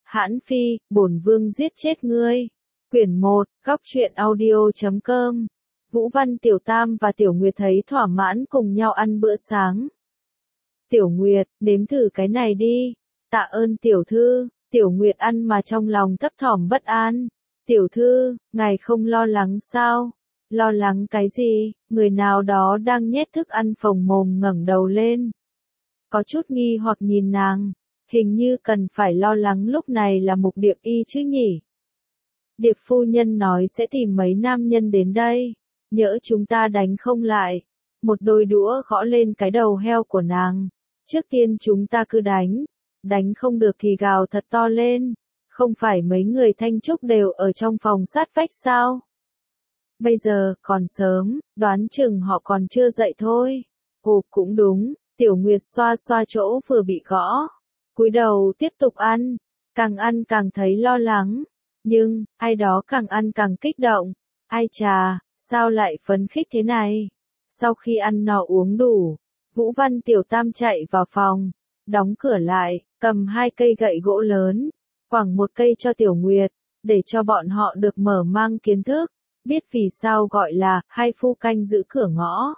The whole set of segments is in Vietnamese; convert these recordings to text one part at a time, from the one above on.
Hãn Phi, bổn vương giết chết ngươi. Quyển 1, góc truyện audio.com. Vũ Văn Tiểu Tam và Tiểu Nguyệt thấy thỏa mãn cùng nhau ăn bữa sáng. Tiểu Nguyệt, nếm thử cái này đi. Tạ ơn tiểu thư. Tiểu Nguyệt ăn mà trong lòng thấp thỏm bất an. Tiểu thư, ngài không lo lắng sao? Lo lắng cái gì? Người nào đó đang nhét thức ăn phồng mồm ngẩng đầu lên. Có chút nghi hoặc nhìn nàng. Hình như cần phải lo lắng lúc này là Mục Điệp Y chứ nhỉ? Điệp phu nhân nói sẽ tìm mấy nam nhân đến đây. Nhỡ chúng ta đánh không lại. Một đôi đũa gõ lên cái đầu heo của nàng. Trước tiên chúng ta cứ đánh. Đánh không được thì gào thật to lên. Không phải mấy người Thanh Trúc đều ở trong phòng sát vách sao? Bây giờ còn sớm, đoán chừng họ còn chưa dậy thôi. Ồ cũng đúng, Tiểu Nguyệt xoa xoa chỗ vừa bị gõ. Cúi đầu tiếp tục ăn càng thấy lo lắng. Nhưng, ai đó càng ăn càng kích động. Ai chà, sao lại phấn khích thế này? Sau khi ăn no uống đủ, Vũ Văn Tiểu Tam chạy vào phòng, đóng cửa lại, cầm 2 cây gậy gỗ lớn, quẳng một cây cho Tiểu Nguyệt, để cho bọn họ được mở mang kiến thức, biết vì sao gọi là hai phu canh giữ cửa ngõ.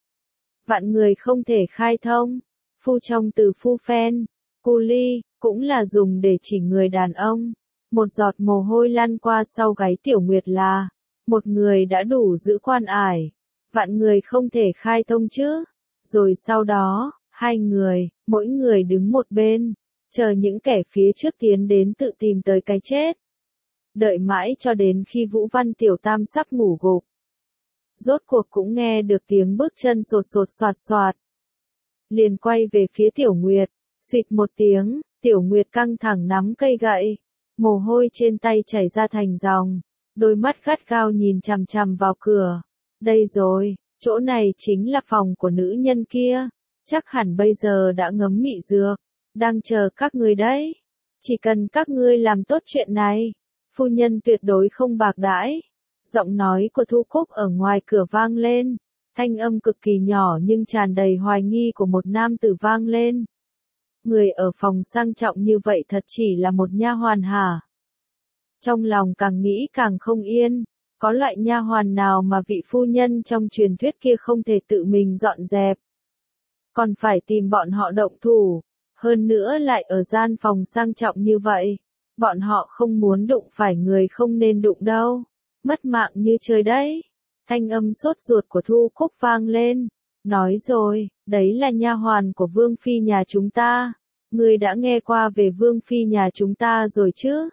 Vạn người không thể khai thông, phu trong từ phu phen, cu ly, cũng là dùng để chỉ người đàn ông. Một giọt mồ hôi lăn qua sau gáy Tiểu Nguyệt là, một người đã đủ giữ quan ải, vạn người không thể khai thông chứ. Rồi sau đó, 2 người, mỗi người đứng một bên, chờ những kẻ phía trước tiến đến tự tìm tới cái chết. Đợi mãi cho đến khi Vũ Văn Tiểu Tam sắp ngủ gục. Rốt cuộc cũng nghe được tiếng bước chân sột sột soạt soạt. Liền quay về phía Tiểu Nguyệt, xịt một tiếng, Tiểu Nguyệt căng thẳng nắm cây gậy, mồ hôi trên tay chảy ra thành dòng, đôi mắt gắt gao nhìn chằm chằm vào cửa. Đây rồi, chỗ này chính là phòng của nữ nhân kia, chắc hẳn bây giờ đã ngấm mị dược, đang chờ các ngươi đấy. Chỉ cần các ngươi làm tốt chuyện này, phu nhân tuyệt đối không bạc đãi. Giọng nói của Thu Cúc ở ngoài cửa vang lên, thanh âm cực kỳ nhỏ nhưng tràn đầy hoài nghi của một nam tử vang lên. Người ở phòng sang trọng như vậy thật chỉ là một nha hoàn hả? Trong lòng càng nghĩ càng không yên, có loại nha hoàn nào mà vị phu nhân trong truyền thuyết kia không thể tự mình dọn dẹp, còn phải tìm bọn họ động thủ, hơn nữa lại ở gian phòng sang trọng như vậy, bọn họ không muốn đụng phải người không nên đụng đâu, mất mạng như trời đấy. Thanh âm sốt ruột của Thu Cúc vang lên, nói rồi, đấy là nha hoàn của Vương Phi nhà chúng ta, ngươi đã nghe qua về Vương Phi nhà chúng ta rồi chứ?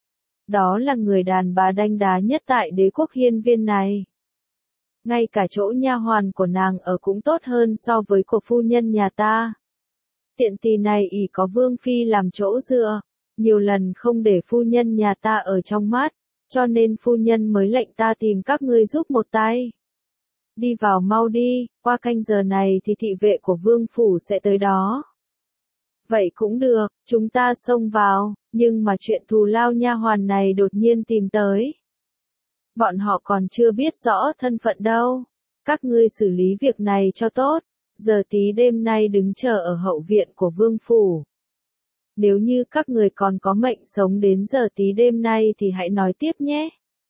Đó là người đàn bà đanh đá nhất tại đế quốc hiên viên này. Ngay cả chỗ nha hoàn của nàng ở cũng tốt hơn so với của phu nhân nhà ta. Tiện tỳ này ỷ có Vương Phi làm chỗ dựa, nhiều lần không để phu nhân nhà ta ở trong mắt, cho nên phu nhân mới lệnh ta tìm các ngươi giúp một tay. Đi vào mau đi, qua canh giờ này thì thị vệ của Vương Phủ sẽ tới đó. Vậy cũng được, chúng ta xông vào, nhưng mà chuyện thù lao nha hoàn này đột nhiên tìm tới. Bọn họ còn chưa biết rõ thân phận đâu. Các ngươi xử lý việc này cho tốt, giờ tí đêm nay đứng chờ ở hậu viện của Vương Phủ. Nếu như các người còn có mệnh sống đến giờ tí đêm nay thì hãy nói tiếp nhé.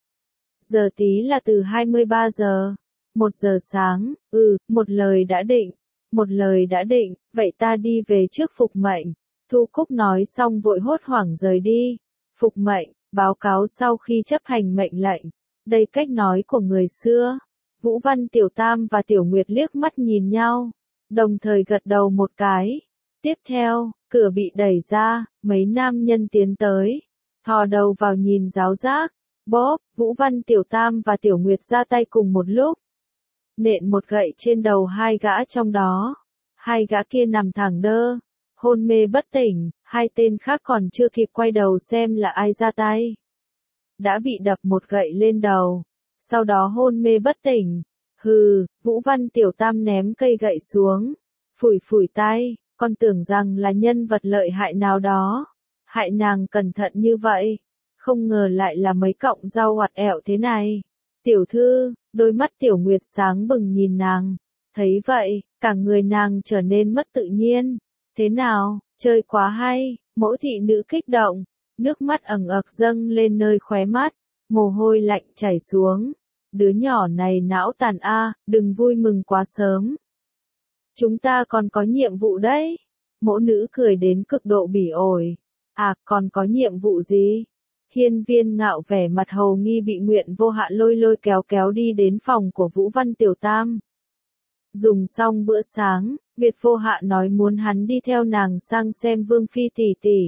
Giờ tí là từ 23 giờ, 1 giờ sáng, một lời đã định. Một lời đã định, vậy ta đi về trước phục mệnh. Thu Cúc nói xong vội hốt hoảng rời đi. Phục mệnh, báo cáo sau khi chấp hành mệnh lệnh. Đây cách nói của người xưa. Vũ Văn Tiểu Tam và Tiểu Nguyệt liếc mắt nhìn nhau, đồng thời gật đầu một cái. Tiếp theo, cửa bị đẩy ra, mấy nam nhân tiến tới, thò đầu vào nhìn giáo giác. Bóp, Vũ Văn Tiểu Tam và Tiểu Nguyệt ra tay cùng một lúc. Nện một gậy trên đầu 2 gã trong đó. 2 gã kia nằm thẳng đơ, hôn mê bất tỉnh, 2 tên khác còn chưa kịp quay đầu xem là ai ra tay. Đã bị đập một gậy lên đầu, sau đó hôn mê bất tỉnh. Hừ, Vũ Văn Tiểu Tam ném cây gậy xuống, phủi phủi tay, con tưởng rằng là nhân vật lợi hại nào đó. Hại nàng cẩn thận như vậy, không ngờ lại là mấy cọng rau oặt ẹo thế này. Tiểu thư, đôi mắt Tiểu Nguyệt sáng bừng nhìn nàng, thấy vậy, cả người nàng trở nên mất tự nhiên. Thế nào, chơi quá hay, mẫu thị nữ kích động, nước mắt ẩn ực dâng lên nơi khóe mắt, mồ hôi lạnh chảy xuống. Đứa nhỏ này não tàn a, đừng vui mừng quá sớm. Chúng ta còn có nhiệm vụ đấy. Mỗ nữ cười đến cực độ bỉ ổi. À, còn có nhiệm vụ gì? Hiên Viên Ngạo vẻ mặt hầu nghi bị Nguyện Vô Hạ lôi lôi kéo kéo đi đến phòng của Vũ Văn Tiểu Tam. Dùng xong bữa sáng, Việt Vô Hạ nói muốn hắn đi theo nàng sang xem Vương Phi tỷ tỷ.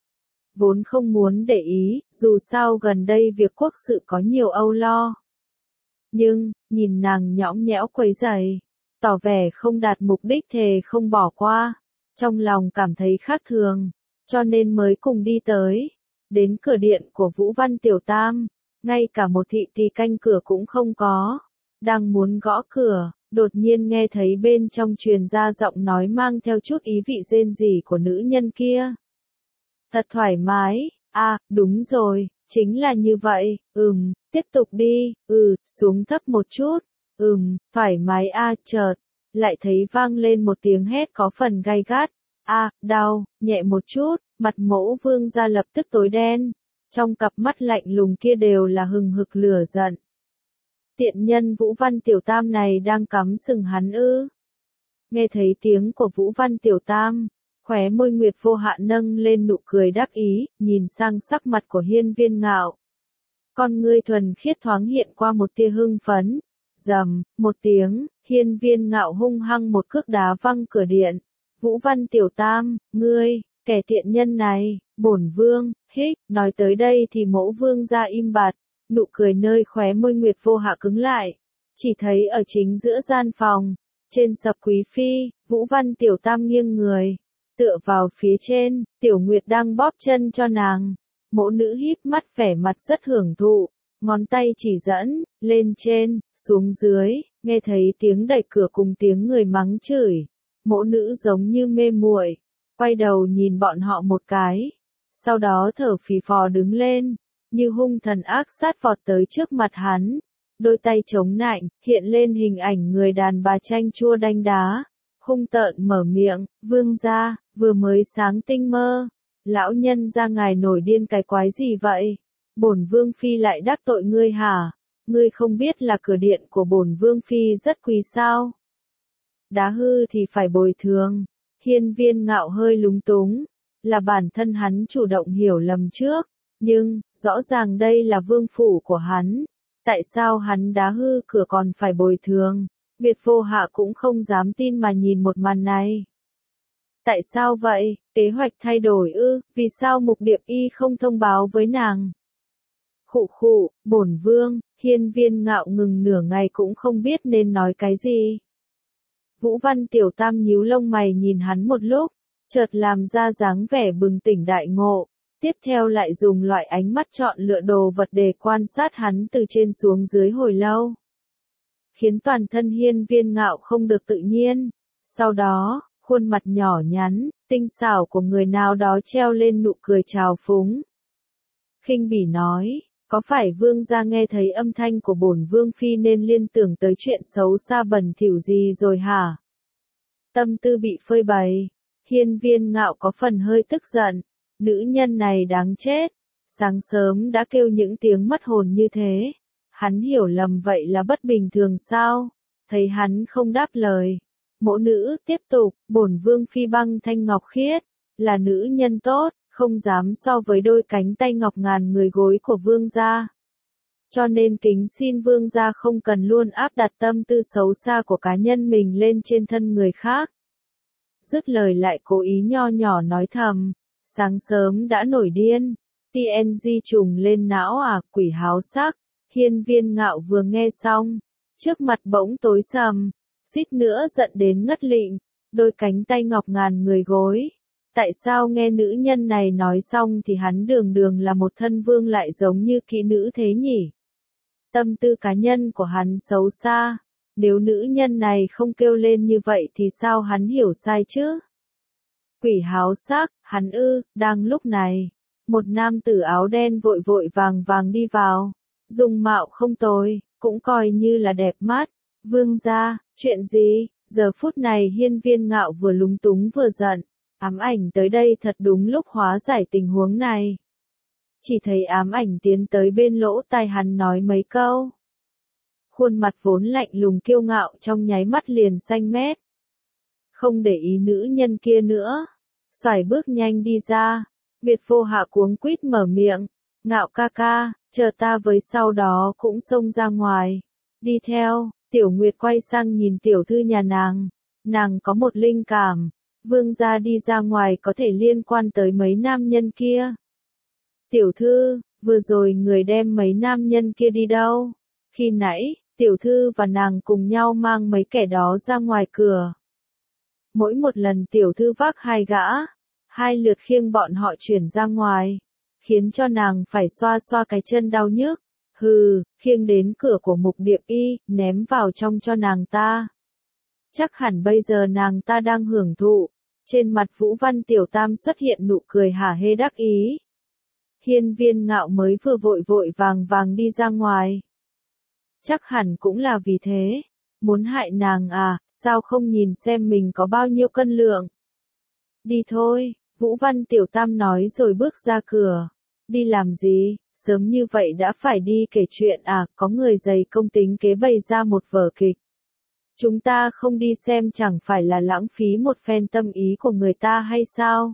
Vốn không muốn để ý, dù sao gần đây việc quốc sự có nhiều âu lo. Nhưng, nhìn nàng nhõng nhẽo quấy rầy, tỏ vẻ không đạt mục đích thề không bỏ qua, trong lòng cảm thấy khác thường, cho nên mới cùng đi tới. Đến cửa điện của Vũ Văn Tiểu Tam, ngay cả một thị tỳ canh cửa cũng không có. Đang muốn gõ cửa, đột nhiên nghe thấy bên trong truyền ra giọng nói mang theo chút ý vị rên rỉ của nữ nhân kia. Thật thoải mái, à, đúng rồi, chính là như vậy, tiếp tục đi, xuống thấp một chút, thoải mái a. Chợt lại thấy vang lên một tiếng hét có phần gay gắt, đau, nhẹ một chút, mặt Mẫu Vương gia lập tức tối đen, trong cặp mắt lạnh lùng kia đều là hừng hực lửa giận. Tiện nhân Vũ Văn Tiểu Tam này đang cắm sừng hắn ư? Nghe thấy tiếng của Vũ Văn Tiểu Tam, khóe môi Nguyệt Vô Hạ nâng lên nụ cười đắc ý, nhìn sang sắc mặt của Hiên Viên Ngạo. Con ngươi thuần khiết thoáng hiện qua một tia hưng phấn. Rầm, một tiếng, Hiên Viên Ngạo hung hăng một cước đá văng cửa điện. Vũ Văn Tiểu Tam, ngươi, kẻ tiện nhân này, bổn vương, nói tới đây thì Mẫu Vương gia im bặt, nụ cười nơi khóe môi Nguyệt Vô Hạ cứng lại. Chỉ thấy ở chính giữa gian phòng, trên sập quý phi, Vũ Văn Tiểu Tam nghiêng người, tựa vào phía trên, Tiểu Nguyệt đang bóp chân cho nàng. Mẫu nữ híp mắt vẻ mặt rất hưởng thụ, ngón tay chỉ dẫn, lên trên, xuống dưới, nghe thấy tiếng đẩy cửa cùng tiếng người mắng chửi. Mẫu nữ giống như mê muội, quay đầu nhìn bọn họ một cái, sau đó thở phì phò đứng lên, như hung thần ác sát vọt tới trước mặt hắn, đôi tay chống nạnh, hiện lên hình ảnh người đàn bà chanh chua đanh đá, hung tợn mở miệng, vương gia, vừa mới sáng tinh mơ, lão nhân gia ngài nổi điên cái quái gì vậy? Bổn vương phi lại đắc tội ngươi hả? Ngươi không biết là cửa điện của bổn vương phi rất quý sao? Đá hư thì phải bồi thường. Hiên Viên Ngạo hơi lúng túng, là bản thân hắn chủ động hiểu lầm trước, nhưng, rõ ràng đây là vương phủ của hắn. Tại sao hắn đá hư cửa còn phải bồi thường? Việt Vô Hạ cũng không dám tin mà nhìn một màn này. Tại sao vậy? Kế hoạch thay đổi ư? Vì sao Mục Điệp Y không thông báo với nàng? Khụ khụ, bổn vương. Hiên Viên Ngạo ngừng nửa ngày cũng không biết nên nói cái gì. Vũ Văn Tiểu Tam nhíu lông mày nhìn hắn một lúc, chợt làm ra dáng vẻ bừng tỉnh đại ngộ, tiếp theo lại dùng loại ánh mắt chọn lựa đồ vật để quan sát hắn từ trên xuống dưới hồi lâu, khiến toàn thân Hiên Viên Ngạo không được tự nhiên. Sau đó, khuôn mặt nhỏ nhắn, tinh xảo của người nào đó treo lên nụ cười trào phúng. Khinh bỉ nói, có phải vương gia nghe thấy âm thanh của bổn vương phi nên liên tưởng tới chuyện xấu xa bẩn thỉu gì rồi hả? Tâm tư bị phơi bày, Hiên Viên Ngạo có phần hơi tức giận, nữ nhân này đáng chết, sáng sớm đã kêu những tiếng mất hồn như thế, hắn hiểu lầm vậy là bất bình thường sao? Thấy hắn không đáp lời, mẫu nữ tiếp tục, bổn vương phi Băng Thanh Ngọc Khiết, là nữ nhân tốt, không dám so với đôi cánh tay ngọc ngàn người gối của vương gia. Cho nên kính xin vương gia không cần luôn áp đặt tâm tư xấu xa của cá nhân mình lên trên thân người khác. Dứt lời lại cố ý nho nhỏ nói thầm, sáng sớm đã nổi điên, TNG trùng lên não à, quỷ háo sắc. Hiên Viên Ngạo vừa nghe xong, trước mặt bỗng tối sầm, suýt nữa giận đến ngất lịm, đôi cánh tay ngọc ngàn người gối. Tại sao nghe nữ nhân này nói xong thì hắn đường đường là một thân vương lại giống như kỹ nữ thế nhỉ? Tâm tư cá nhân của hắn xấu xa, nếu nữ nhân này không kêu lên như vậy thì sao hắn hiểu sai chứ? Quỷ háo sắc, hắn ư? Đang lúc này, một nam tử áo đen vội vội vàng vàng đi vào, dung mạo không tồi, cũng coi như là đẹp mắt. Vương gia, chuyện gì? Giờ phút này Hiên Viên Ngạo vừa lúng túng vừa giận. Ám ảnh tới đây thật đúng lúc hóa giải tình huống này. chỉ thấy ám ảnh tiến tới bên lỗ tai hắn nói mấy câu. Khuôn mặt vốn lạnh lùng kiêu ngạo trong nháy mắt liền xanh mét. Không để ý nữ nhân kia nữa, xoài bước nhanh đi ra. Việt Vô Hạ cuống quýt mở miệng, Ngạo ca ca, chờ ta với, sau đó cũng xông ra ngoài. Đi theo, Tiểu Nguyệt quay sang nhìn tiểu thư nhà nàng có một linh cảm, vương gia đi ra ngoài có thể liên quan tới mấy nam nhân kia. Tiểu thư, vừa rồi người đem mấy nam nhân kia đi đâu? Khi nãy, tiểu thư và nàng cùng nhau mang mấy kẻ đó ra ngoài cửa. Mỗi một lần tiểu thư vác hai gã, hai lượt khiêng bọn họ chuyển ra ngoài, khiến cho nàng phải xoa xoa cái chân đau nhức. Hừ, khiêng đến cửa của Mục Điệp Y, ném vào trong cho nàng ta. Chắc hẳn bây giờ nàng ta đang hưởng thụ. Trên mặt Vũ Văn Tiểu Tam xuất hiện nụ cười hả hê đắc ý. Hiên Viên Ngạo mới vừa vội vội vàng đi ra ngoài. Chắc hẳn cũng là vì thế. Muốn hại nàng à, sao không nhìn xem mình có bao nhiêu cân lượng. Đi thôi, Vũ Văn Tiểu Tam nói rồi bước ra cửa. Đi làm gì, sớm như vậy đã phải đi kể chuyện à, có người dày công tính kế bày ra một vở kịch. Chúng ta không đi xem chẳng phải là lãng phí một phen tâm ý của người ta hay sao?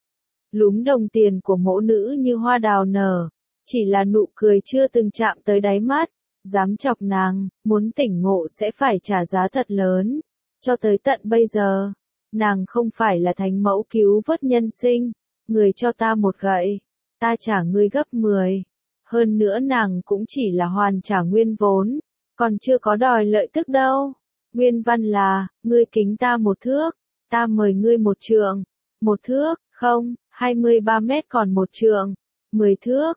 Lúm đồng tiền của mẫu nữ như hoa đào nở, chỉ là nụ cười chưa từng chạm tới đáy mắt, dám chọc nàng, muốn tỉnh ngộ sẽ phải trả giá thật lớn. Cho tới tận bây giờ, nàng không phải là thánh mẫu cứu vớt nhân sinh, người cho ta một gậy, ta trả ngươi gấp 10. Hơn nữa nàng cũng chỉ là hoàn trả nguyên vốn, còn chưa có đòi lợi tức đâu. Nguyên văn là, ngươi kính ta một thước, ta mời ngươi một trượng. Một thước, không, 23 mét còn một trượng. 10 thước,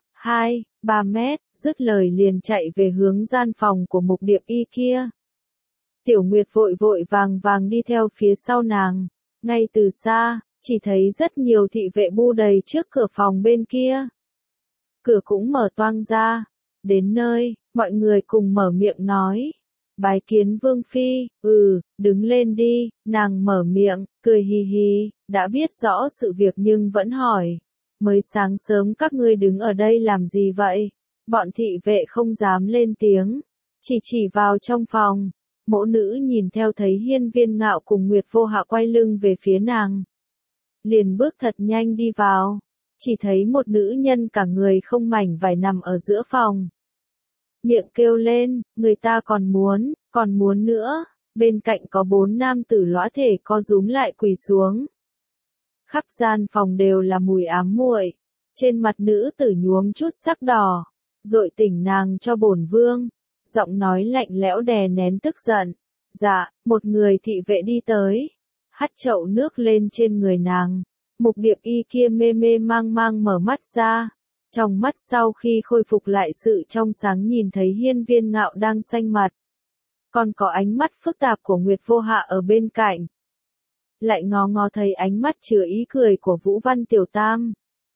3 mét, dứt lời liền chạy về hướng gian phòng của Mục Điệp Y kia. Tiểu Nguyệt vội vội vàng đi theo phía sau nàng, ngay từ xa, chỉ thấy rất nhiều thị vệ bu đầy trước cửa phòng bên kia. Cửa cũng mở toang ra, đến nơi, mọi người cùng mở miệng nói. Bái kiến Vương Phi, đứng lên đi, nàng mở miệng, cười hì hì, đã biết rõ sự việc nhưng vẫn hỏi. Mới sáng sớm các ngươi đứng ở đây làm gì vậy? Bọn thị vệ không dám lên tiếng, chỉ vào trong phòng. Mẫu nữ nhìn theo thấy Hiên Viên Ngạo cùng Nguyệt Vô Hạ quay lưng về phía nàng. Liền bước thật nhanh đi vào, chỉ thấy một nữ nhân cả người không mảnh vải nằm ở giữa phòng. Miệng kêu lên, người ta còn muốn nữa, bên cạnh có 4 nam tử lõa thể co rúm lại quỳ xuống. Khắp gian phòng đều là mùi ám muội, trên mặt nữ tử nhuốm chút sắc đỏ, dội tỉnh nàng cho bổn vương, giọng nói lạnh lẽo đè nén tức giận. Dạ, một người thị vệ đi tới, hắt chậu nước lên trên người nàng. Mục Điệp Y kia mê mê mang mở mắt ra, trong mắt sau khi khôi phục lại sự trong sáng nhìn thấy Hiên Viên Ngạo đang xanh mặt. Còn có ánh mắt phức tạp của Nguyệt Vô Hạ ở bên cạnh. Lại ngó thấy ánh mắt chứa ý cười của Vũ Văn Tiểu Tam.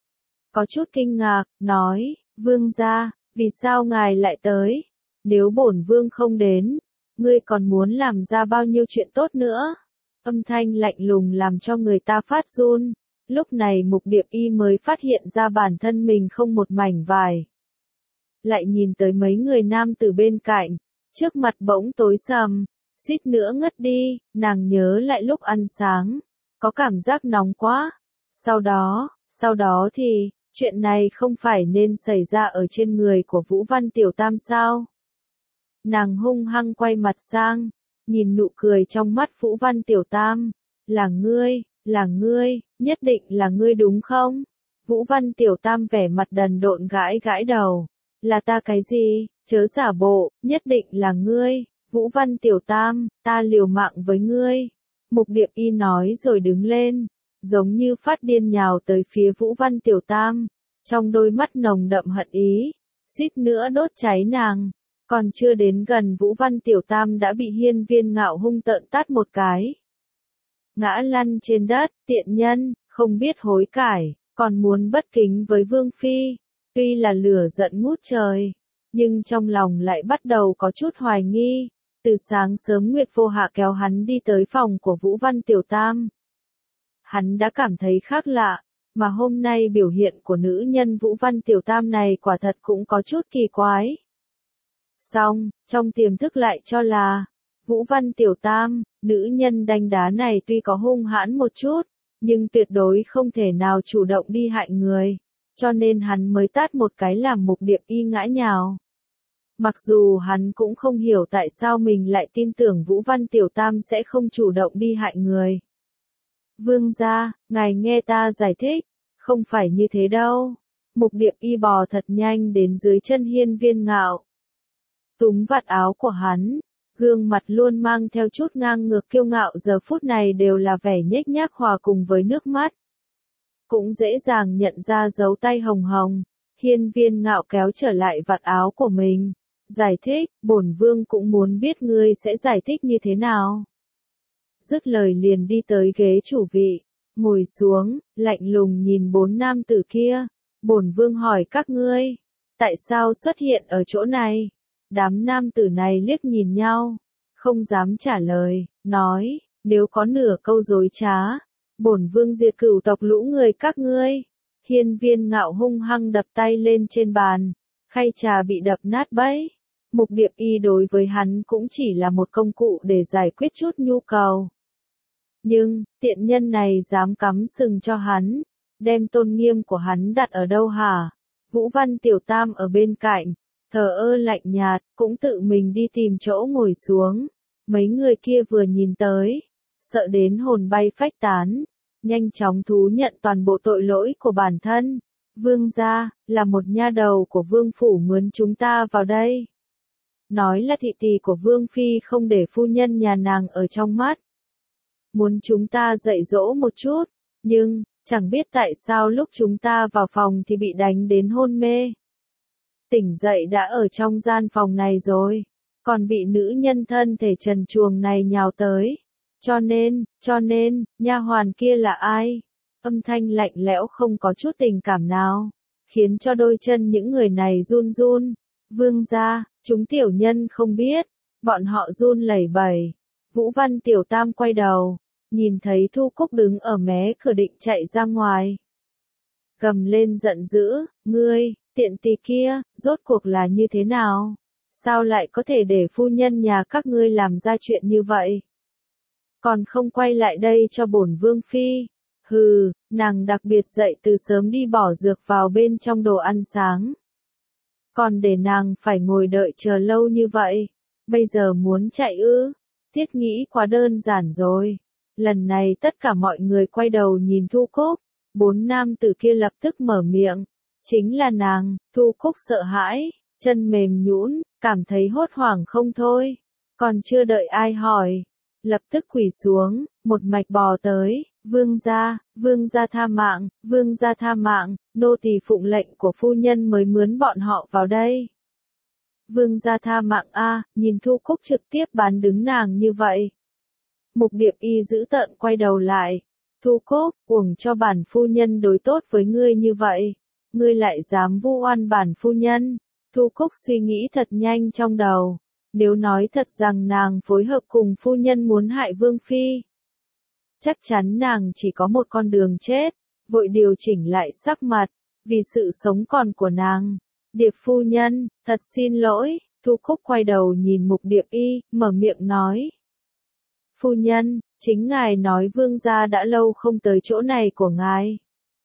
Có chút kinh ngạc, nói, vương gia, vì sao ngài lại tới? Nếu bổn vương không đến, ngươi còn muốn làm ra bao nhiêu chuyện tốt nữa? Âm thanh lạnh lùng làm cho người ta phát run. Lúc này Mục Điệp Y mới phát hiện ra bản thân mình không một mảnh vải. Lại nhìn tới mấy người nam từ bên cạnh, trước mặt bỗng tối sầm, suýt nữa ngất đi, nàng nhớ lại lúc ăn sáng, có cảm giác nóng quá. Sau đó thì, chuyện này không phải nên xảy ra ở trên người của Vũ Văn Tiểu Tam sao? Nàng hung hăng quay mặt sang, nhìn nụ cười trong mắt Vũ Văn Tiểu Tam, là ngươi, nhất định là ngươi đúng không? Vũ Văn Tiểu Tam vẻ mặt đần độn gãi đầu, là ta cái gì, chớ giả bộ, nhất định là ngươi, Vũ Văn Tiểu Tam, ta liều mạng với ngươi. Mục Điệp Y nói rồi đứng lên, giống như phát điên nhào tới phía Vũ Văn Tiểu Tam, trong đôi mắt nồng đậm hận ý, suýt nữa đốt cháy nàng. Còn chưa đến gần Vũ Văn Tiểu Tam đã bị Hiên Viên Ngạo hung tợn tát một cái. Ngã lăn trên đất, tiện nhân, không biết hối cải, còn muốn bất kính với Vương Phi. Tuy là lửa giận ngút trời, nhưng trong lòng lại bắt đầu có chút hoài nghi. Từ sáng sớm Nguyệt Vô Hạ kéo hắn đi tới phòng của Vũ Văn Tiểu Tam. Hắn đã cảm thấy khác lạ, Mà hôm nay biểu hiện của nữ nhân Vũ Văn Tiểu Tam này quả thật cũng có chút kỳ quái. Xong, trong tiềm thức lại cho là, Vũ Văn Tiểu Tam, nữ nhân đanh đá này tuy có hung hãn một chút, nhưng tuyệt đối không thể nào chủ động đi hại người, cho nên hắn mới tát một cái làm Mục Điệp Y ngã nhào. Mặc dù hắn cũng không hiểu tại sao mình lại tin tưởng Vũ Văn Tiểu Tam sẽ không chủ động đi hại người. Vương gia, ngài nghe ta giải thích, không phải như thế đâu. Mục Điệp Y bò thật nhanh đến dưới chân Hiên Viên Ngạo. Túm vạt áo của hắn, gương mặt luôn mang theo chút ngang ngược kiêu ngạo giờ phút này đều là vẻ nhếch nhác hòa cùng với nước mắt. Cũng dễ dàng nhận ra dấu tay hồng hồng, Hiên Viên Ngạo kéo trở lại vạt áo của mình. Giải thích, bổn vương cũng muốn biết ngươi sẽ giải thích như thế nào. Dứt lời liền đi tới ghế chủ vị, ngồi xuống, lạnh lùng nhìn 4 nam tử kia. Bổn vương hỏi các ngươi, tại sao xuất hiện ở chỗ này? Đám nam tử này liếc nhìn nhau, không dám trả lời, nói, nếu có nửa câu dối trá, bổn vương diệt cửu tộc lũ người các ngươi. Hiên Viên Ngạo hung hăng đập tay lên trên bàn, khay trà bị đập nát bấy. Mục Điệp Y đối với hắn cũng chỉ là một công cụ để giải quyết chút nhu cầu. Nhưng, tiện nhân này dám cắm sừng cho hắn, đem tôn nghiêm của hắn đặt ở đâu hả? Vũ Văn Tiểu Tam ở bên cạnh, thờ ơ lạnh nhạt, cũng tự mình đi tìm chỗ ngồi xuống. Mấy người kia vừa nhìn tới, sợ đến hồn bay phách tán, nhanh chóng thú nhận toàn bộ tội lỗi của bản thân. Vương gia, là một nha đầu của vương phủ mướn chúng ta vào đây. Nói là thị tỳ của vương phi không để phu nhân nhà nàng ở trong mắt. Muốn chúng ta dạy dỗ một chút, nhưng, chẳng biết tại sao lúc chúng ta vào phòng thì bị đánh đến hôn mê. Tỉnh dậy đã ở trong gian phòng này rồi, còn bị nữ nhân thân thể trần truồng này nhào tới. Cho nên, nha hoàn kia là ai? Âm thanh lạnh lẽo không có chút tình cảm nào, khiến cho đôi chân những người này run run. Vương gia, chúng tiểu nhân không biết, bọn họ run lẩy bẩy. Vũ Văn Tiểu Tam quay đầu, nhìn thấy Thu Cúc đứng ở mé cửa định chạy ra ngoài. Gầm lên giận dữ, ngươi, tiện tỳ kia, rốt cuộc là như thế nào? Sao lại có thể để phu nhân nhà các ngươi làm ra chuyện như vậy? Còn không quay lại đây cho bổn vương phi. Hừ, nàng đặc biệt dậy từ sớm đi bỏ dược vào bên trong đồ ăn sáng. Còn để nàng phải ngồi đợi chờ lâu như vậy. Bây giờ muốn chạy ư? Thiết nghĩ quá đơn giản rồi. Lần này tất cả mọi người quay đầu nhìn Thu Cúc. 4 nam tử kia lập tức mở miệng. Chính là nàng. Thu Cúc sợ hãi, chân mềm nhũn, cảm thấy hốt hoảng không thôi. Còn chưa đợi ai hỏi, lập tức quỳ xuống, một mạch bò tới. Vương gia tha mạng, nô tỳ phụng lệnh của phu nhân mới mướn bọn họ vào đây. Vương gia tha mạng a, nhìn Thu Cúc trực tiếp bán đứng nàng như vậy. Mục Điệp Y dữ tợn quay đầu lại. Thu Cúc, uổng cho bản phu nhân đối tốt với ngươi như vậy. Ngươi lại dám vu oan bản phu nhân. Thu Cúc suy nghĩ thật nhanh trong đầu. Nếu nói thật rằng nàng phối hợp cùng phu nhân muốn hại Vương Phi, chắc chắn nàng chỉ có một con đường chết, vội điều chỉnh lại sắc mặt, vì sự sống còn của nàng. Điệp phu nhân, thật xin lỗi. Thu Cúc quay đầu nhìn Mục Điệp Y, mở miệng nói. Phu nhân, chính ngài nói vương gia đã lâu không tới chỗ này của ngài.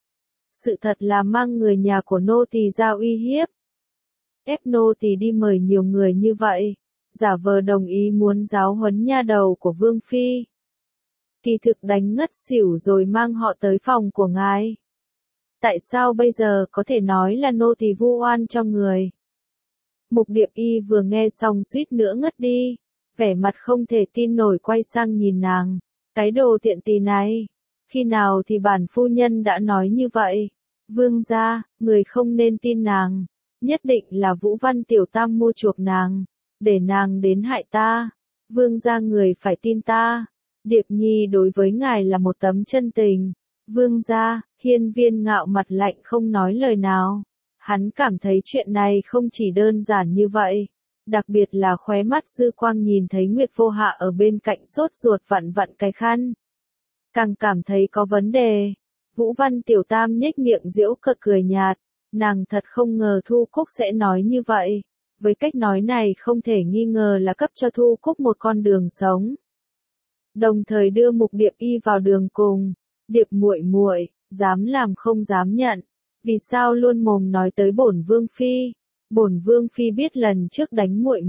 Sự thật là mang người nhà của nô tỳ ra uy hiếp. Ép nô tỳ đi mời nhiều người như vậy, giả vờ đồng ý muốn giáo huấn nha đầu của Vương Phi. Kỳ thực đánh ngất xỉu rồi mang họ tới phòng của ngài. Tại sao bây giờ có thể nói là nô tỳ vu oan cho người? Mục Điệp Y vừa nghe xong suýt nữa ngất đi, vẻ mặt không thể tin nổi quay sang nhìn nàng. Cái đồ tiện tỳ này, khi nào thì bản phu nhân đã nói như vậy? Vương gia, người không nên tin nàng. Nhất định là Vũ Văn Tiểu Tam mua chuộc nàng, để nàng đến hại ta. Vương gia người phải tin ta. Điệp Nhi đối với ngài là một tấm chân tình. Vương gia, Hiên Viên Ngạo mặt lạnh không nói lời nào. Hắn cảm thấy chuyện này không chỉ đơn giản như vậy. Đặc biệt là khóe mắt dư quang nhìn thấy Nguyệt Vô Hạ ở bên cạnh sốt ruột vặn vặn cái khăn. Càng cảm thấy có vấn đề. Vũ Văn Tiểu Tam nhếch miệng giễu cợt cười nhạt, nàng thật không ngờ Thu Cúc sẽ nói như vậy. Với cách nói này không thể nghi ngờ là cấp cho Thu Cúc một con đường sống. Đồng thời đưa Mục Điệp Y vào đường cùng. Điệp muội muội, dám làm không dám nhận. Vì sao luôn mồm nói tới bổn vương phi? Bổn vương phi biết lần trước đánh muội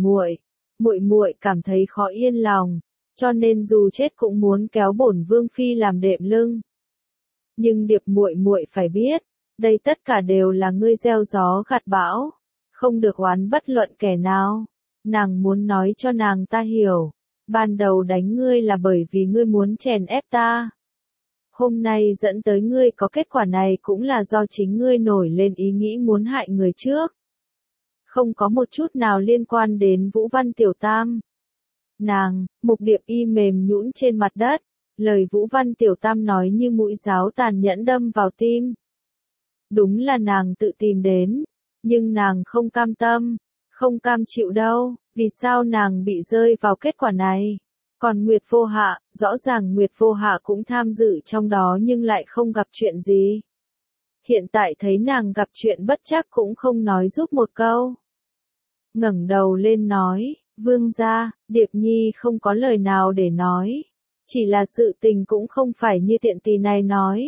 muội cảm thấy khó yên lòng, cho nên dù chết cũng muốn kéo bổn vương phi làm đệm lưng. Nhưng Điệp muội muội phải biết, đây tất cả đều là ngươi gieo gió gặt bão, không được oán bất luận kẻ nào. Nàng muốn nói cho nàng ta hiểu, ban đầu đánh ngươi là bởi vì ngươi muốn chèn ép ta. Hôm nay dẫn tới ngươi có kết quả này cũng là do chính ngươi nổi lên ý nghĩ muốn hại người trước. Không có một chút nào liên quan đến Vũ Văn Tiểu Tam. Nàng, Mục Điệp Y mềm nhũn trên mặt đất, lời Vũ Văn Tiểu Tam nói như mũi giáo tàn nhẫn đâm vào tim. Đúng là nàng tự tìm đến, nhưng nàng không cam tâm, không cam chịu đâu, vì sao nàng bị rơi vào kết quả này. Còn Nguyệt Vô Hạ, rõ ràng Nguyệt Vô Hạ cũng tham dự trong đó nhưng lại không gặp chuyện gì. Hiện tại thấy nàng gặp chuyện bất trắc cũng không nói giúp một câu. Ngẩng đầu lên nói, vương gia, Điệp Nhi không có lời nào để nói. Chỉ là sự tình cũng không phải như tiện tì này nói.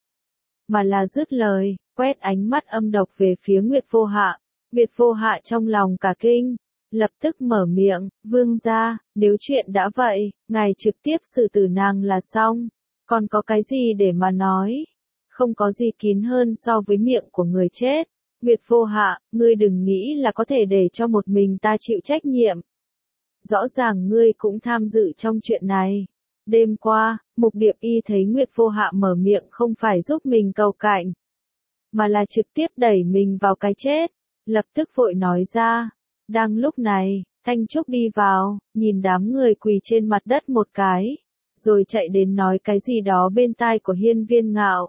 Mà là dứt lời, quét ánh mắt âm độc về phía Nguyệt Vô Hạ. Nguyệt Vô Hạ trong lòng cả kinh, lập tức mở miệng, vương gia, nếu chuyện đã vậy, ngài trực tiếp xử tử nàng là xong. Còn có cái gì để mà nói? Không có gì kín hơn so với miệng của người chết. Nguyệt Vô Hạ, ngươi đừng nghĩ là có thể để cho một mình ta chịu trách nhiệm. Rõ ràng ngươi cũng tham dự trong chuyện này. Đêm qua, Mục Điệp Y thấy Nguyệt Vô Hạ mở miệng không phải giúp mình cầu cạnh, mà là trực tiếp đẩy mình vào cái chết. Lập tức vội nói ra. Đang lúc này, Thanh Trúc đi vào, nhìn đám người quỳ trên mặt đất một cái, rồi chạy đến nói cái gì đó bên tai của Hiên Viên Ngạo.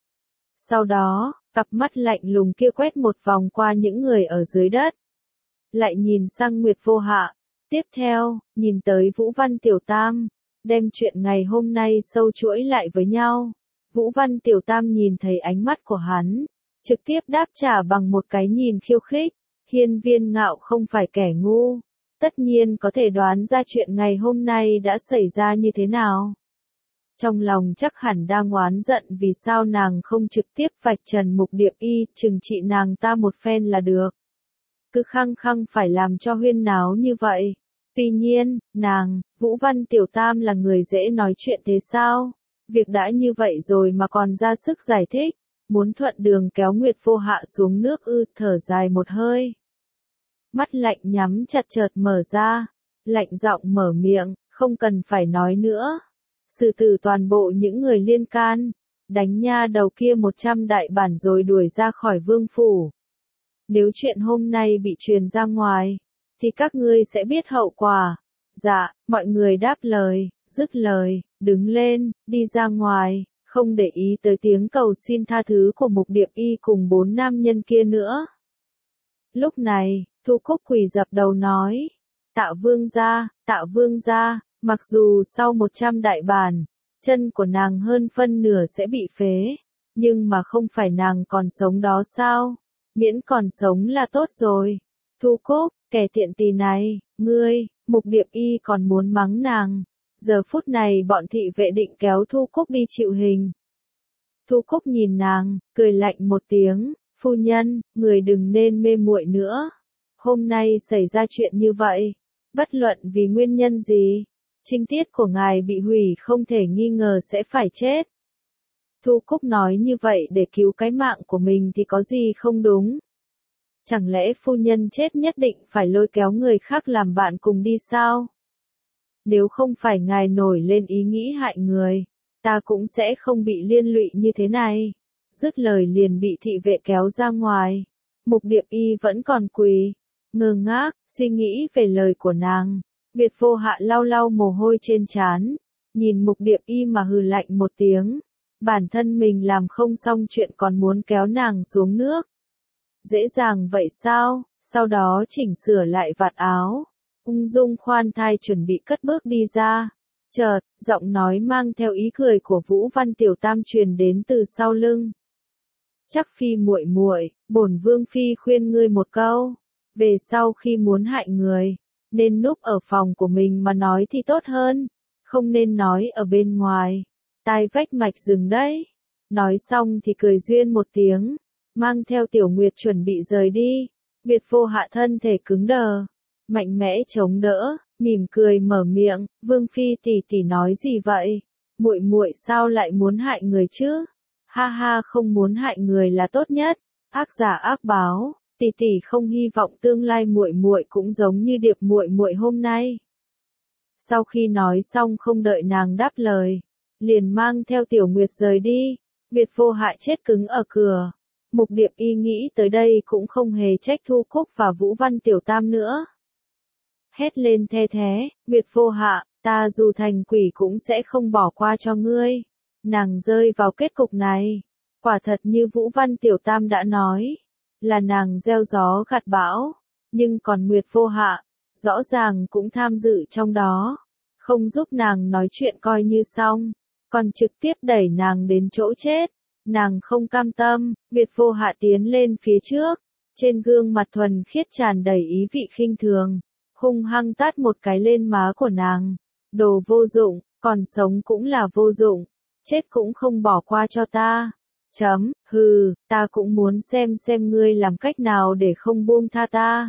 Sau đó, cặp mắt lạnh lùng kia quét một vòng qua những người ở dưới đất, lại nhìn sang Nguyệt Vô Hạ. Tiếp theo, nhìn tới Vũ Văn Tiểu Tam, đem chuyện ngày hôm nay sâu chuỗi lại với nhau. Vũ Văn Tiểu Tam nhìn thấy ánh mắt của hắn, trực tiếp đáp trả bằng một cái nhìn khiêu khích. Hiên Viên Ngạo không phải kẻ ngu, tất nhiên có thể đoán ra chuyện ngày hôm nay đã xảy ra như thế nào. Trong lòng chắc hẳn đang oán giận vì sao nàng không trực tiếp vạch trần Mục Điệp Y, trừng trị nàng ta một phen là được. Cứ khăng khăng phải làm cho huyên náo như vậy. Tuy nhiên, nàng, Vũ Văn Tiểu Tam là người dễ nói chuyện thế sao? Việc đã như vậy rồi mà còn ra sức giải thích, muốn thuận đường kéo Nguyệt Vô Hạ xuống nước ư, thở dài một hơi. Mắt lạnh nhắm chặt chợt mở ra, lạnh giọng mở miệng, không cần phải nói nữa. Xử tử toàn bộ những người liên can, đánh nha đầu kia 100 đại bản rồi đuổi ra khỏi vương phủ. Nếu chuyện hôm nay bị truyền ra ngoài, thì các ngươi sẽ biết hậu quả. Dạ, mọi người đáp lời, dứt lời, đứng lên, đi ra ngoài, không để ý tới tiếng cầu xin tha thứ của Mục Điệp Y cùng 4 nam nhân kia nữa. Lúc này, Thu Cúc quỳ dập đầu nói, tạ vương gia, mặc dù sau 100 đại bản, chân của nàng hơn phân nửa sẽ bị phế, nhưng mà không phải nàng còn sống đó sao? Miễn còn sống là tốt rồi. Thu Cúc, kẻ tiện tì này, ngươi, Mục Điệp Y còn muốn mắng nàng. Giờ phút này bọn thị vệ định kéo Thu Cúc đi chịu hình. Thu Cúc nhìn nàng, cười lạnh một tiếng, phu nhân, người đừng nên mê muội nữa. Hôm nay xảy ra chuyện như vậy, bất luận vì nguyên nhân gì, trinh tiết của ngài bị hủy không thể nghi ngờ sẽ phải chết. Thu Cúc nói như vậy để cứu cái mạng của mình thì có gì không đúng. Chẳng lẽ phu nhân chết nhất định phải lôi kéo người khác làm bạn cùng đi sao? Nếu không phải ngài nổi lên ý nghĩ hại người, ta cũng sẽ không bị liên lụy như thế này. Dứt lời liền bị thị vệ kéo ra ngoài. Mục Điệp Y vẫn còn quỳ, ngơ ngác, suy nghĩ về lời của nàng. Nguyệt Vô Hạ lau lau mồ hôi trên trán, nhìn Mục Điệp Y mà hừ lạnh một tiếng. Bản thân mình làm không xong chuyện còn muốn kéo nàng xuống nước. Dễ dàng vậy sao? Sau đó chỉnh sửa lại vạt áo, ung dung khoan thai chuẩn bị cất bước đi ra. Chợt, giọng nói mang theo ý cười của Vũ Văn Tiểu Tam truyền đến từ sau lưng. Chắc phi muội muội, bổn vương phi khuyên ngươi một câu, về sau khi muốn hại người, nên núp ở phòng của mình mà nói thì tốt hơn, không nên nói ở bên ngoài. Tai vách mạch rừng đấy. Nói xong thì cười duyên một tiếng, mang theo Tiểu Nguyệt chuẩn bị rời đi. Nguyệt Vô Hạ thân thể cứng đờ, mạnh mẽ chống đỡ, mỉm cười mở miệng, "Vương phi tỷ tỷ nói gì vậy? Muội muội sao lại muốn hại người chứ?" "Ha ha, không muốn hại người là tốt nhất, ác giả ác báo, tỷ tỷ không hy vọng tương lai muội muội cũng giống như Điệp muội muội hôm nay." Sau khi nói xong không đợi nàng đáp lời, liền mang theo Tiểu Nguyệt rời đi. Nguyệt Vô Hạ chết cứng ở cửa. Mục Điệp Y nghĩ tới đây cũng không hề trách Thu Cúc và Vũ Văn Tiểu Tam nữa. Hét lên the thé, "Nguyệt Vô Hạ, ta dù thành quỷ cũng sẽ không bỏ qua cho ngươi." Nàng rơi vào kết cục này. Quả thật như Vũ Văn Tiểu Tam đã nói, là nàng gieo gió gặt bão. Nhưng còn Nguyệt Vô Hạ, rõ ràng cũng tham dự trong đó. Không giúp nàng nói chuyện coi như xong, còn trực tiếp đẩy nàng đến chỗ chết. Nàng không cam tâm, Nguyệt Vô Hạ tiến lên phía trước. Trên gương mặt thuần khiết tràn đầy ý vị khinh thường, hung hăng tát một cái lên má của nàng. "Đồ vô dụng, còn sống cũng là vô dụng, chết cũng không bỏ qua cho ta. Hừ, ta cũng muốn xem ngươi làm cách nào để không buông tha ta."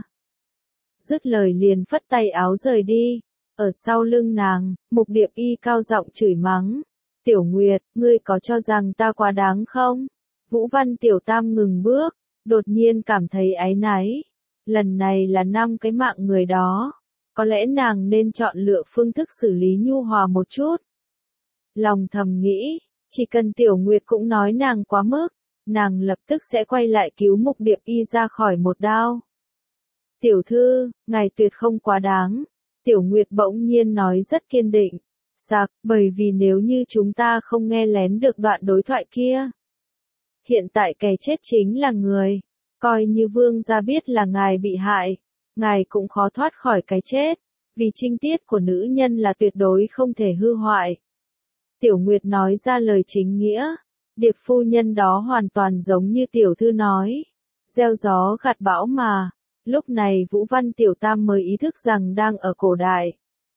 Dứt lời liền phất tay áo rời đi. Ở sau lưng nàng, Mục Điệp Y cao giọng chửi mắng, "Tiểu Nguyệt, ngươi có cho rằng ta quá đáng không?" Vũ Văn Tiểu Tam ngừng bước, đột nhiên cảm thấy áy náy. Lần này là 5 cái mạng người đó. Có lẽ nàng nên chọn lựa phương thức xử lý nhu hòa một chút. Lòng thầm nghĩ, chỉ cần Tiểu Nguyệt cũng nói nàng quá mức, nàng lập tức sẽ quay lại cứu Mục Điệp Y ra khỏi một đao. "Tiểu thư, ngài tuyệt không quá đáng." Tiểu Nguyệt bỗng nhiên nói rất kiên định. Bởi vì nếu như chúng ta không nghe lén được đoạn đối thoại kia, hiện tại kẻ chết chính là người. Coi như vương gia biết là ngài bị hại, ngài cũng khó thoát khỏi cái chết, vì trinh tiết của nữ nhân là tuyệt đối không thể hư hoại." Tiểu Nguyệt nói ra lời chính nghĩa. Điệp phu nhân đó hoàn toàn giống như tiểu thư nói, gieo gió gặt bão mà. Lúc này Vũ Văn Tiểu Tam mới ý thức rằng đang ở cổ đại.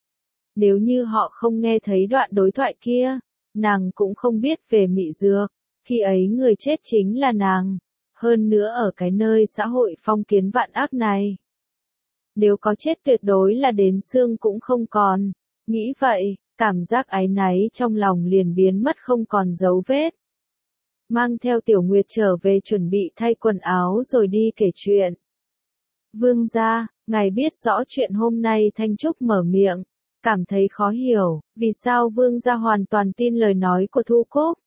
Nếu như họ không nghe thấy đoạn đối thoại kia, nàng cũng không biết về mị dược. Khi ấy người chết chính là nàng. Hơn nữa ở cái nơi xã hội phong kiến vạn ác này, nếu có chết tuyệt đối là đến xương cũng không còn. Nghĩ vậy, cảm giác áy náy trong lòng liền biến mất không còn dấu vết. Mang theo Tiểu Nguyệt trở về chuẩn bị thay quần áo rồi đi kể chuyện. "Vương gia, ngài biết rõ chuyện hôm nay." Thanh Trúc mở miệng, cảm thấy khó hiểu, vì sao vương gia hoàn toàn tin lời nói của Thu Cúc.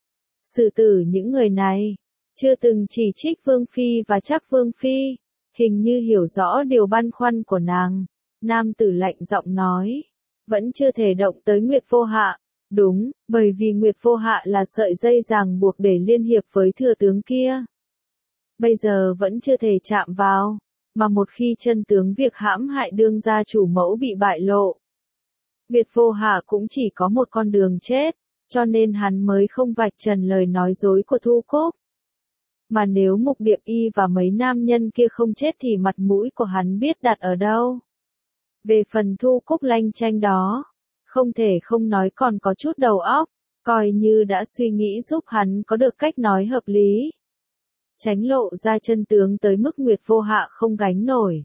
Xử tử những người này, chưa từng chỉ trích Vương phi và Trác Vương phi, hình như hiểu rõ điều băn khoăn của nàng. Nam tử lạnh giọng nói, "Vẫn chưa thể động tới Nguyệt Vô Hạ." "Đúng, bởi vì Nguyệt Vô Hạ là sợi dây ràng buộc để liên hiệp với thừa tướng kia. Bây giờ vẫn chưa thể chạm vào, mà một khi chân tướng việc hãm hại đương gia chủ mẫu bị bại lộ, Nguyệt Vô Hạ cũng chỉ có một con đường chết, cho nên hắn mới không vạch trần lời nói dối của Thu Cúc. Mà nếu Mục Điệp Y và mấy nam nhân kia không chết thì mặt mũi của hắn biết đặt ở đâu. Về phần Thu Cúc lanh chanh đó, không thể không nói còn có chút đầu óc, coi như đã suy nghĩ giúp hắn có được cách nói hợp lý, tránh lộ ra chân tướng tới mức Nguyệt Vô Hạ không gánh nổi.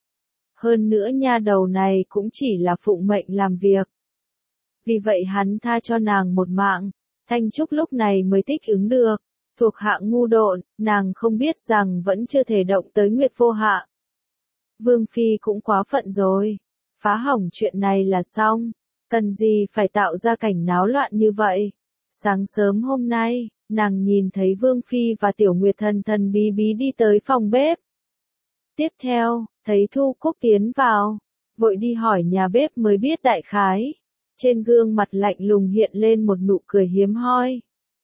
Hơn nữa nha đầu này cũng chỉ là phụng mệnh làm việc. Vì vậy hắn tha cho nàng một mạng. Thanh Trúc lúc này mới thích ứng được. Thuộc hạng ngu độn, nàng không biết rằng vẫn chưa thể động tới Nguyệt Vô Hạ. Vương phi cũng quá phận rồi. Phá hỏng chuyện này là xong. Cần gì phải tạo ra cảnh náo loạn như vậy. Sáng sớm hôm nay, nàng nhìn thấy Vương phi và Tiểu Nguyệt thần thần bí bí đi tới phòng bếp. Tiếp theo, thấy Thu Cúc tiến vào, vội đi hỏi nhà bếp mới biết đại khái. Trên gương mặt lạnh lùng hiện lên một nụ cười hiếm hoi.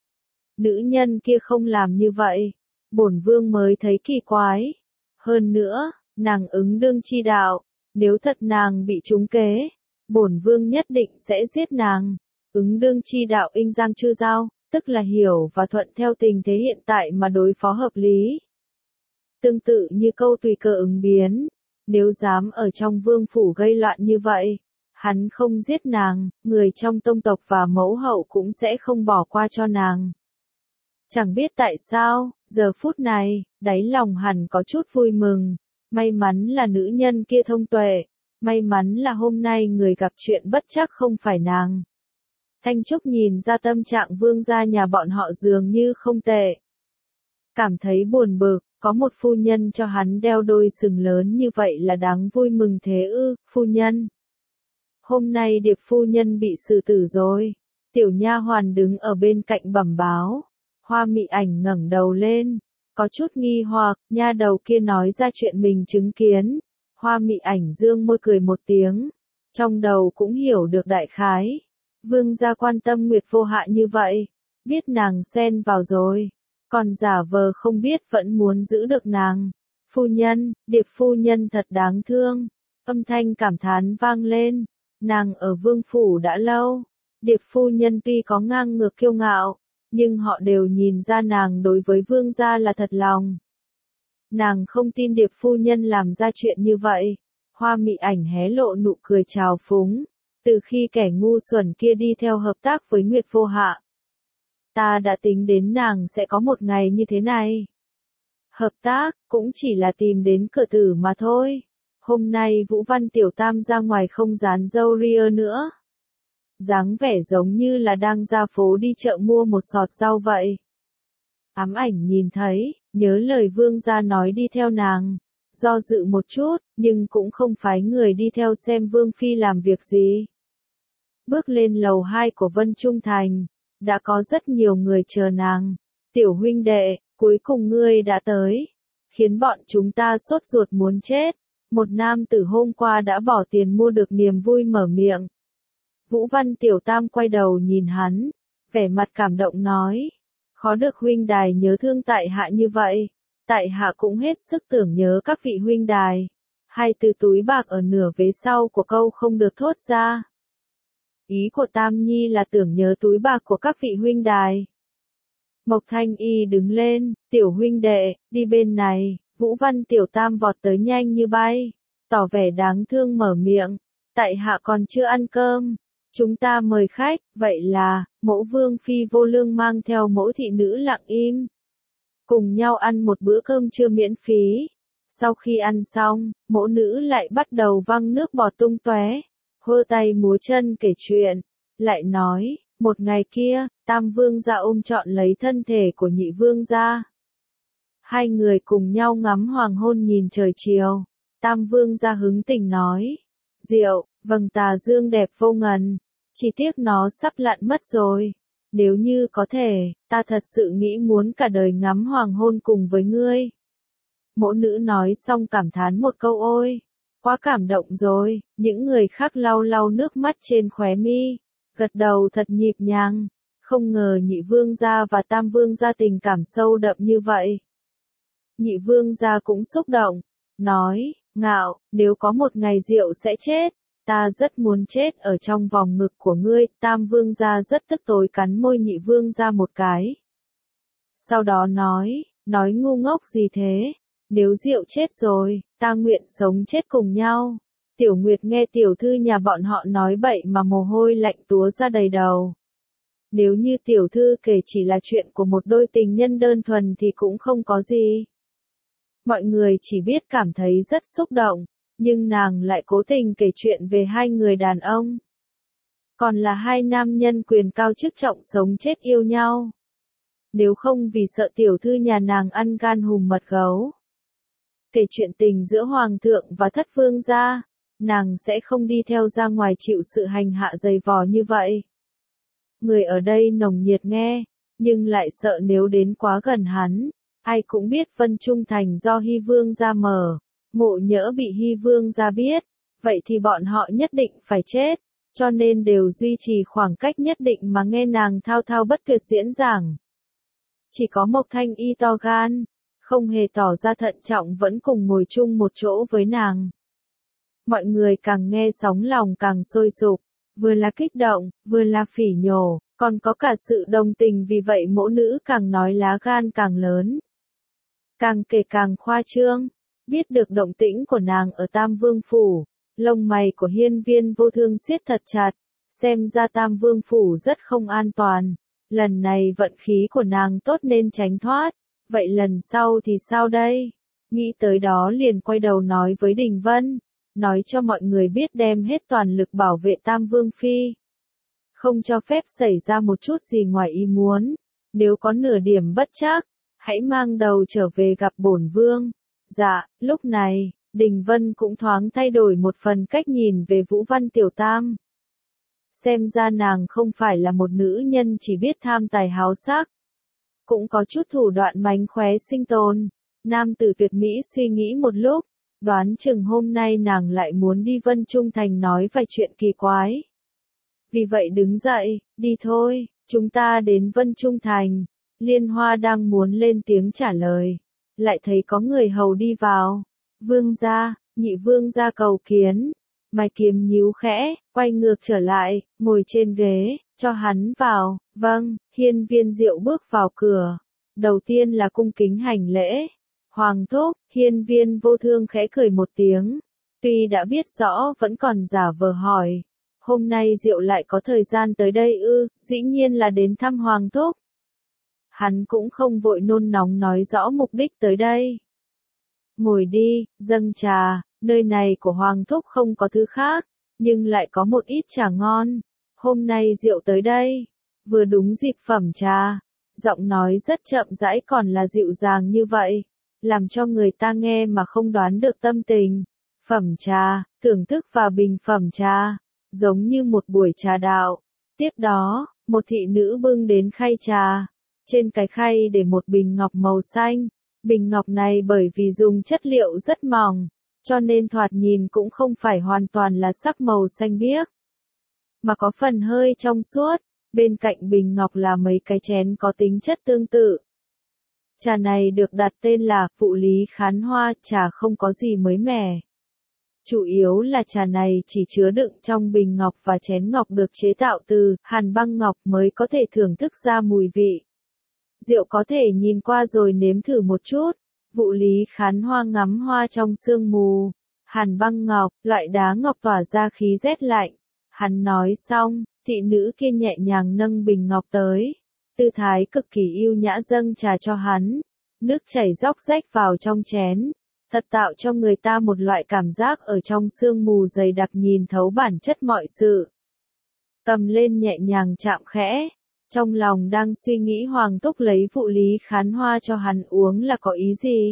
Nữ nhân kia không làm như vậy, bổn vương mới thấy kỳ quái. Hơn nữa, nàng ứng đương chi đạo, nếu thật nàng bị trúng kế, bổn vương nhất định sẽ giết nàng. Ứng đương chi đạo inh giang chư giao, tức là hiểu và thuận theo tình thế hiện tại mà đối phó hợp lý. Tương tự như câu tùy cơ ứng biến, nếu dám ở trong vương phủ gây loạn như vậy, hắn không giết nàng, người trong tông tộc và mẫu hậu cũng sẽ không bỏ qua cho nàng. Chẳng biết tại sao, giờ phút này, đáy lòng hẳn có chút vui mừng, may mắn là nữ nhân kia thông tuệ, may mắn là hôm nay người gặp chuyện bất chắc không phải nàng. Thanh Trúc nhìn ra tâm trạng vương gia nhà bọn họ dường như không tệ. Cảm thấy buồn bực, có một phu nhân cho hắn đeo đôi sừng lớn như vậy là đáng vui mừng thế ư, phu nhân. Hôm nay Điệp phu nhân bị xử tử rồi. Tiểu nha hoàn đứng ở bên cạnh bẩm báo. Hoa Mị Ảnh ngẩng đầu lên, có chút nghi hoặc, nha đầu kia nói ra chuyện mình chứng kiến. Hoa Mị Ảnh dương môi cười một tiếng, trong đầu cũng hiểu được đại khái. Vương gia quan tâm Nguyệt Vô Hạ như vậy, biết nàng xen vào rồi, còn giả vờ không biết vẫn muốn giữ được nàng. Phu nhân, Điệp phu nhân thật đáng thương. Âm thanh cảm thán vang lên, nàng ở vương phủ đã lâu. Điệp phu nhân tuy có ngang ngược kiêu ngạo, nhưng họ đều nhìn ra nàng đối với vương gia là thật lòng. Nàng không tin Điệp phu nhân làm ra chuyện như vậy. Hoa Mị Ảnh hé lộ nụ cười trào phúng. Từ khi kẻ ngu xuẩn kia đi theo hợp tác với Nguyệt Vô Hạ, ta đã tính đến nàng sẽ có một ngày như thế này. Hợp tác, cũng chỉ là tìm đến cửa tử mà thôi. Hôm nay Vũ Văn Tiểu Tam ra ngoài không dán râu ria nữa. Dáng vẻ giống như là đang ra phố đi chợ mua một sọt rau vậy. Ám Ảnh nhìn thấy, nhớ lời vương gia nói đi theo nàng. Do dự một chút, nhưng cũng không phái người đi theo xem vương phi làm việc gì. Bước lên lầu 2 của Vân Trung Thành, đã có rất nhiều người chờ nàng. Tiểu huynh đệ, cuối cùng ngươi đã tới, khiến bọn chúng ta sốt ruột muốn chết. Một nam tử hôm qua đã bỏ tiền mua được niềm vui mở miệng. Vũ Văn Tiểu Tam quay đầu nhìn hắn, vẻ mặt cảm động nói, khó được huynh đài nhớ thương tại hạ như vậy, tại hạ cũng hết sức tưởng nhớ các vị huynh đài. Hai từ túi bạc ở nửa vế sau của câu không được thốt ra. Ý của Tam Nhi là tưởng nhớ túi bạc của các vị huynh đài. Mộc Thanh Y đứng lên, tiểu huynh đệ, đi bên này. Vũ Văn Tiểu Tam vọt tới nhanh như bay, tỏ vẻ đáng thương mở miệng, tại hạ còn chưa ăn cơm, chúng ta mời khách, vậy là, mẫu vương phi vô lương mang theo mẫu thị nữ lặng im, cùng nhau ăn một bữa cơm trưa miễn phí. Sau khi ăn xong, mẫu nữ lại bắt đầu văng nước bọt tung tóe, hơ tay múa chân kể chuyện, lại nói, một ngày kia, Tam vương gia ôm trọn lấy thân thể của Nhị vương gia. Hai người cùng nhau ngắm hoàng hôn nhìn trời chiều. Tam vương gia hứng tình nói, Diệu, vầng tà dương đẹp vô ngần, chỉ tiếc nó sắp lặn mất rồi. Nếu như có thể, ta thật sự nghĩ muốn cả đời ngắm hoàng hôn cùng với ngươi. Mẫu nữ nói xong cảm thán một câu ôi, quá cảm động rồi. Những người khác lau lau nước mắt trên khóe mi, gật đầu thật nhịp nhàng. Không ngờ Nhị vương gia và Tam vương gia tình cảm sâu đậm như vậy. Nhị vương gia cũng xúc động, nói, Ngạo, nếu có một ngày Diệu sẽ chết, ta rất muốn chết ở trong vòng ngực của ngươi. Tam vương gia rất tức tối cắn môi Nhị vương gia một cái. Sau đó nói ngu ngốc gì thế, nếu Diệu chết rồi, ta nguyện sống chết cùng nhau. Tiểu Nguyệt nghe tiểu thư nhà bọn họ nói bậy mà mồ hôi lạnh túa ra đầy đầu. Nếu như tiểu thư kể chỉ là chuyện của một đôi tình nhân đơn thuần thì cũng không có gì. Mọi người chỉ biết cảm thấy rất xúc động, nhưng nàng lại cố tình kể chuyện về hai người đàn ông. Còn là hai nam nhân quyền cao chức trọng sống chết yêu nhau. Nếu không vì sợ tiểu thư nhà nàng ăn gan hùm mật gấu. Kể chuyện tình giữa hoàng thượng và thất vương gia, nàng sẽ không đi theo ra ngoài chịu sự hành hạ dày vò như vậy. Người ở đây nồng nhiệt nghe, nhưng lại sợ nếu đến quá gần hắn. Ai cũng biết Vân Trung Thành do Hy Vương gia mở, ngộ nhỡ bị Hy Vương gia biết, vậy thì bọn họ nhất định phải chết, cho nên đều duy trì khoảng cách nhất định mà nghe nàng thao thao bất tuyệt diễn giảng. Chỉ có Mộc Thanh Y to gan, không hề tỏ ra thận trọng vẫn cùng ngồi chung một chỗ với nàng. Mọi người càng nghe sóng lòng càng sôi sục, vừa là kích động, vừa là phỉ nhổ, còn có cả sự đồng tình, vì vậy mẫu nữ càng nói lá gan càng lớn. Càng kể càng khoa trương, biết được động tĩnh của nàng ở Tam Vương Phủ, lông mày của Hiên Viên Vô Thương siết thật chặt, xem ra Tam Vương Phủ rất không an toàn, lần này vận khí của nàng tốt nên tránh thoát, vậy lần sau thì sao đây? Nghĩ tới đó liền quay đầu nói với Đình Vân, nói cho mọi người biết đem hết toàn lực bảo vệ Tam Vương Phi. Không cho phép xảy ra một chút gì ngoài ý muốn, nếu có nửa điểm bất trắc, hãy mang đầu trở về gặp bổn vương. Dạ, lúc này, Đình Vân cũng thoáng thay đổi một phần cách nhìn về Vũ Văn Tiểu Tam. Xem ra nàng không phải là một nữ nhân chỉ biết tham tài háo sắc, cũng có chút thủ đoạn mánh khóe sinh tồn. Nam tử tuyệt mỹ suy nghĩ một lúc, đoán chừng hôm nay nàng lại muốn đi Vân Trung Thành nói vài chuyện kỳ quái. Vì vậy đứng dậy, đi thôi, chúng ta đến Vân Trung Thành. Liên Hoa đang muốn lên tiếng trả lời, lại thấy có người hầu đi vào. Vương gia, nhị vương gia cầu kiến. Mai Kiếm nhíu khẽ, quay ngược trở lại, ngồi trên ghế, cho hắn vào. Vâng, Hiên Viên Diệu bước vào cửa. Đầu tiên là cung kính hành lễ. Hoàng thúc, Hiên Viên Vô Thương khẽ cười một tiếng. Tuy đã biết rõ vẫn còn giả vờ hỏi. Hôm nay Diệu lại có thời gian tới đây ư? Dĩ nhiên là đến thăm Hoàng thúc. Hắn cũng không vội nôn nóng nói rõ mục đích tới đây. Ngồi đi, dâng trà, nơi này của Hoàng thúc không có thứ khác, nhưng lại có một ít trà ngon. Hôm nay Diệu tới đây, vừa đúng dịp phẩm trà. Giọng nói rất chậm rãi còn là dịu dàng như vậy, làm cho người ta nghe mà không đoán được tâm tình. Phẩm trà, thưởng thức và bình phẩm trà, giống như một buổi trà đạo. Tiếp đó, một thị nữ bưng đến khay trà. Trên cái khay để một bình ngọc màu xanh. Bình ngọc này bởi vì dùng chất liệu rất mỏng, cho nên thoạt nhìn cũng không phải hoàn toàn là sắc màu xanh biếc, mà có phần hơi trong suốt. Bên cạnh bình ngọc là mấy cái chén có tính chất tương tự. Trà này được đặt tên là Phụ Lý Khán Hoa, trà không có gì mới mẻ. Chủ yếu là trà này chỉ chứa đựng trong bình ngọc và chén ngọc được chế tạo từ hàn băng ngọc mới có thể thưởng thức ra mùi vị. Diệu có thể nhìn qua rồi nếm thử một chút. Vụ Lý Khán Hoa ngắm hoa trong sương mù. Hàn băng ngọc, loại đá ngọc tỏa ra khí rét lạnh. Hắn nói xong, thị nữ kia nhẹ nhàng nâng bình ngọc tới. Tư thái cực kỳ yêu nhã dâng trà cho hắn. Nước chảy róc rách vào trong chén. Thật tạo cho người ta một loại cảm giác ở trong sương mù dày đặc nhìn thấu bản chất mọi sự. Cầm lên nhẹ nhàng chạm khẽ. Trong lòng đang suy nghĩ Hoàng thúc lấy Vụ Lý Khán Hoa cho hắn uống là có ý gì?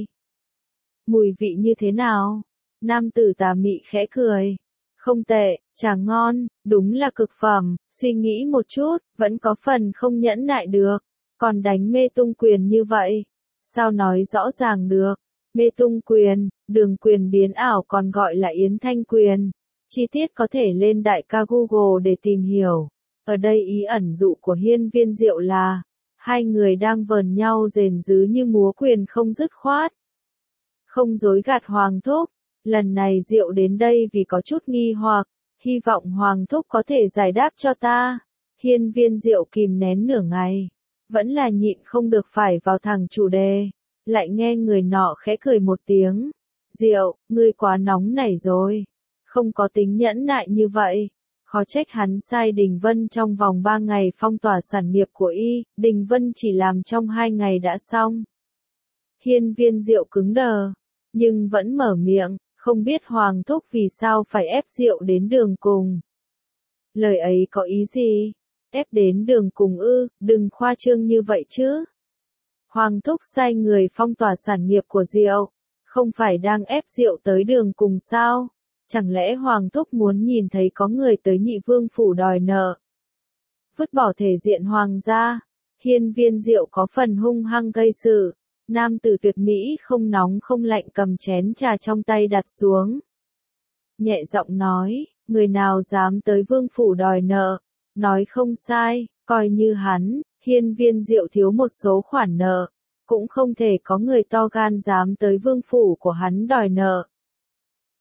Mùi vị như thế nào? Nam tử tà mị khẽ cười. Không tệ, trà ngon, đúng là cực phẩm. Suy nghĩ một chút, vẫn có phần không nhẫn nại được. Còn đánh mê tung quyền như vậy, sao nói rõ ràng được? Mê tung quyền, Đường quyền biến ảo còn gọi là Yến Thanh quyền. Chi tiết có thể lên đại ca Google để tìm hiểu. Ở đây ý ẩn dụ của Hiên Viên Diệu là, hai người đang vờn nhau rền rứ như múa quyền không dứt khoát. Không dối gạt Hoàng thúc, lần này Diệu đến đây vì có chút nghi hoặc, hy vọng Hoàng thúc có thể giải đáp cho ta. Hiên Viên Diệu kìm nén nửa ngày, vẫn là nhịn không được phải vào thẳng chủ đề, lại nghe người nọ khẽ cười một tiếng. Diệu, ngươi quá nóng nảy rồi, không có tính nhẫn nại như vậy. Khó trách hắn sai Đình Vân trong vòng 3 ngày phong tỏa sản nghiệp của y, Đình Vân chỉ làm trong 2 ngày đã xong. Hiên Viên Diệu cứng đờ, nhưng vẫn mở miệng, không biết Hoàng thúc vì sao phải ép Diệu đến đường cùng. Lời ấy có ý gì? Ép đến đường cùng ư, đừng khoa trương như vậy chứ. Hoàng thúc sai người phong tỏa sản nghiệp của Diệu, không phải đang ép Diệu tới đường cùng sao? Chẳng lẽ Hoàng thúc muốn nhìn thấy có người tới Nhị Vương phủ đòi nợ? Vứt bỏ thể diện hoàng gia, Hiên Viên Diệu có phần hung hăng gây sự. Nam tử tuyệt mỹ không nóng không lạnh cầm chén trà trong tay đặt xuống. Nhẹ giọng nói, người nào dám tới Vương phủ đòi nợ, nói không sai, coi như hắn, Hiên Viên Diệu thiếu một số khoản nợ, cũng không thể có người to gan dám tới Vương phủ của hắn đòi nợ.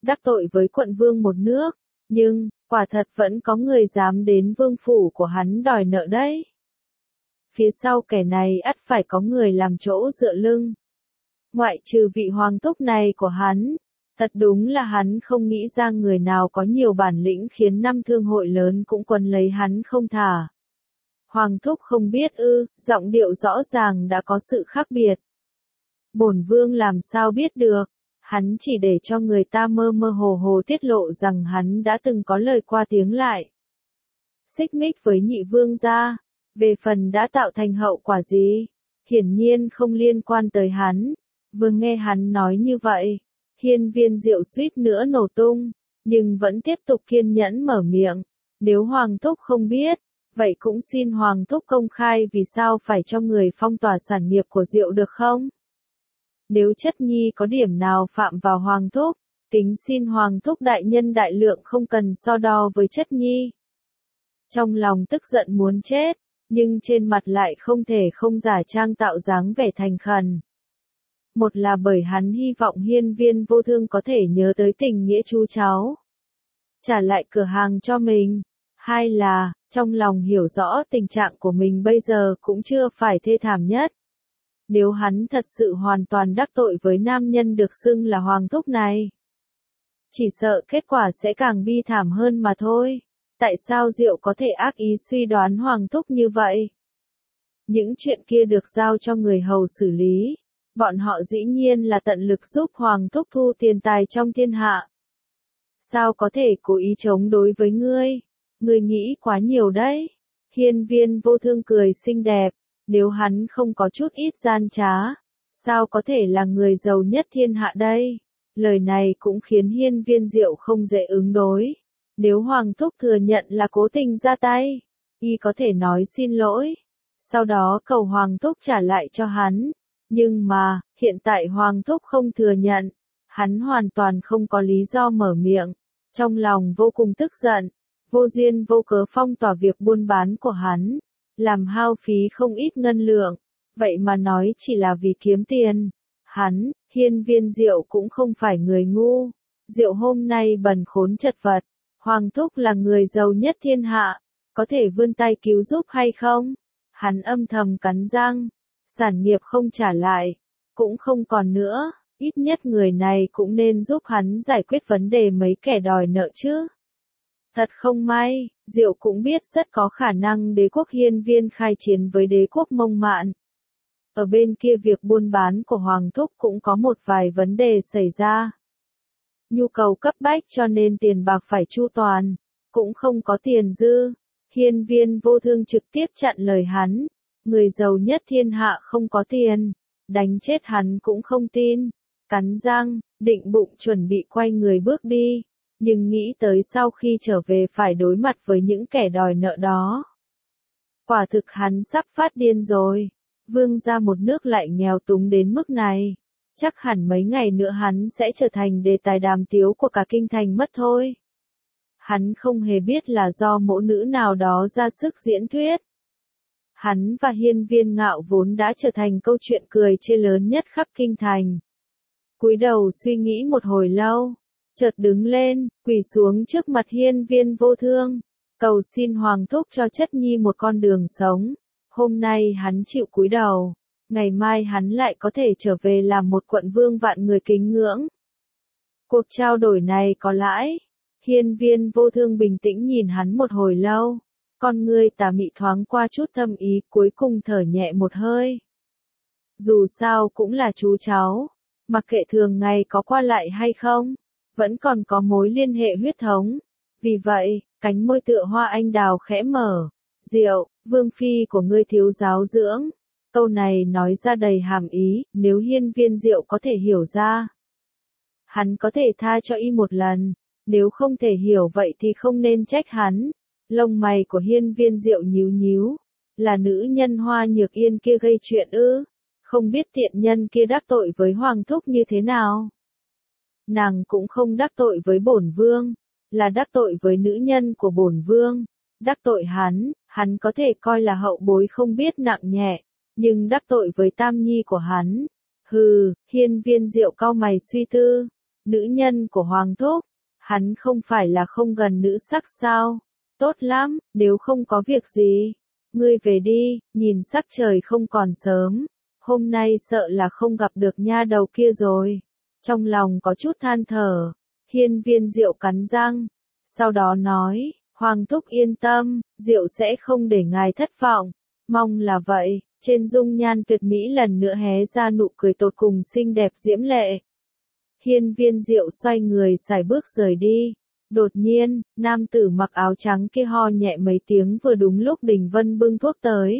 đắc tội với quận vương một nước, nhưng, quả thật vẫn có người dám đến vương phủ của hắn đòi nợ đấy. Phía sau kẻ này ắt phải có người làm chỗ dựa lưng. Ngoại trừ vị hoàng thúc này của hắn, thật đúng là hắn không nghĩ ra người nào có nhiều bản lĩnh khiến năm thương hội lớn cũng quấn lấy hắn không thả. Hoàng thúc không biết ư, giọng điệu rõ ràng đã có sự khác biệt. Bổn vương làm sao biết được, hắn chỉ để cho người ta mơ mơ hồ hồ tiết lộ rằng hắn đã từng có lời qua tiếng lại. Xích mích với nhị vương gia, về phần đã tạo thành hậu quả gì, hiển nhiên không liên quan tới hắn. Vừa nghe hắn nói như vậy, Hiên Viên Diệu suýt nữa nổ tung, nhưng vẫn tiếp tục kiên nhẫn mở miệng. Nếu Hoàng thúc không biết, vậy cũng xin Hoàng thúc công khai vì sao phải cho người phong tỏa sản nghiệp của Diệu được không? Nếu chất nhi có điểm nào phạm vào Hoàng thúc, kính xin Hoàng thúc đại nhân đại lượng không cần so đo với chất nhi. Trong lòng tức giận muốn chết, nhưng trên mặt lại không thể không giả trang tạo dáng vẻ thành khẩn. Một là bởi hắn hy vọng Hiên Viên Vô Thương có thể nhớ tới tình nghĩa chú cháu, trả lại cửa hàng cho mình. Hai là, trong lòng hiểu rõ tình trạng của mình bây giờ cũng chưa phải thê thảm nhất. Nếu hắn thật sự hoàn toàn đắc tội với nam nhân được xưng là Hoàng thúc này, chỉ sợ kết quả sẽ càng bi thảm hơn mà thôi. Tại sao Diệu có thể ác ý suy đoán Hoàng thúc như vậy? Những chuyện kia được giao cho người hầu xử lý. Bọn họ dĩ nhiên là tận lực giúp Hoàng thúc thu tiền tài trong thiên hạ. Sao có thể cố ý chống đối với ngươi? Ngươi nghĩ quá nhiều đấy. Hiên Viên Vô Thương cười xinh đẹp. Nếu hắn không có chút ít gian trá, sao có thể là người giàu nhất thiên hạ đây? Lời này cũng khiến Hiên Viên Diệu không dễ ứng đối. Nếu Hoàng thúc thừa nhận là cố tình ra tay, y có thể nói xin lỗi, sau đó cầu Hoàng thúc trả lại cho hắn. Nhưng mà, hiện tại Hoàng thúc không thừa nhận, hắn hoàn toàn không có lý do mở miệng, trong lòng vô cùng tức giận, vô duyên vô cớ phong tỏa việc buôn bán của hắn, làm hao phí không ít ngân lượng, vậy mà nói chỉ là vì kiếm tiền. Hắn, Hiên Viên Diệu cũng không phải người ngu, Diệu hôm nay bần khốn chật vật, Hoàng thúc là người giàu nhất thiên hạ, có thể vươn tay cứu giúp hay không? Hắn âm thầm cắn răng. Sản nghiệp không trả lại, cũng không còn nữa, ít nhất người này cũng nên giúp hắn giải quyết vấn đề mấy kẻ đòi nợ chứ. Thật không may, Diệu cũng biết rất có khả năng đế quốc Hiên Viên khai chiến với đế quốc Mông Mạn. Ở bên kia việc buôn bán của Hoàng thúc cũng có một vài vấn đề xảy ra. Nhu cầu cấp bách cho nên tiền bạc phải chu toàn, cũng không có tiền dư. Hiên Viên Vô Thương trực tiếp chặn lời hắn. Người giàu nhất thiên hạ không có tiền, đánh chết hắn cũng không tin. Cắn răng, định bụng chuẩn bị quay người bước đi, nhưng nghĩ tới sau khi trở về phải đối mặt với những kẻ đòi nợ đó. Quả thực hắn sắp phát điên rồi, vương gia một nước lại nghèo túng đến mức này. Chắc hẳn mấy ngày nữa hắn sẽ trở thành đề tài đàm tiếu của cả kinh thành mất thôi. Hắn không hề biết là do mẫu nữ nào đó ra sức diễn thuyết. Hắn và Hiên Viên Ngạo vốn đã trở thành câu chuyện cười chê lớn nhất khắp kinh thành. Cúi đầu suy nghĩ một hồi lâu, chợt đứng lên, quỳ xuống trước mặt Hiên Viên Vô Thương, cầu xin Hoàng thúc cho chất nhi một con đường sống. Hôm nay hắn chịu cúi đầu, ngày mai hắn lại có thể trở về làm một quận vương vạn người kính ngưỡng. Cuộc trao đổi này có lãi. Hiên Viên Vô Thương bình tĩnh nhìn hắn một hồi lâu. Con ngươi tà mị thoáng qua chút thâm ý, cuối cùng thở nhẹ một hơi. Dù sao cũng là chú cháu, mặc kệ thường ngày có qua lại hay không, vẫn còn có mối liên hệ huyết thống. Vì vậy, cánh môi tựa hoa anh đào khẽ mở. Diệu, vương phi của ngươi thiếu giáo dưỡng. Câu này nói ra đầy hàm ý, nếu Hiên Viên Diệu có thể hiểu ra, hắn có thể tha cho y một lần, nếu không thể hiểu vậy thì không nên trách hắn. Lông mày của Hiên Viên Diệu nhíu nhíu, là nữ nhân Hoa Nhược Yên kia gây chuyện ư? Không biết tiện nhân kia đắc tội với Hoàng thúc như thế nào? Nàng cũng không đắc tội với bổn vương, là đắc tội với nữ nhân của bổn vương. Đắc tội hắn có thể coi là hậu bối không biết nặng nhẹ, nhưng đắc tội với tam nhi của hắn, hừ. Hiên Viên Diệu cau mày suy tư, nữ nhân của Hoàng Thúc, hắn không phải là không gần nữ sắc sao? Tốt lắm, nếu không có việc gì, ngươi về đi, nhìn sắc trời không còn sớm, hôm nay sợ là không gặp được nha đầu kia rồi. Trong lòng có chút than thở, Hiên Viên Diệu cắn răng, sau đó nói, Hoàng Thúc yên tâm, Diệu sẽ không để ngài thất vọng, mong là vậy. Trên dung nhan tuyệt mỹ lần nữa hé ra nụ cười tột cùng xinh đẹp diễm lệ. Hiên Viên Diệu xoay người sải bước rời đi. Đột nhiên, nam tử mặc áo trắng kia ho nhẹ mấy tiếng vừa đúng lúc Đình Vân bưng thuốc tới.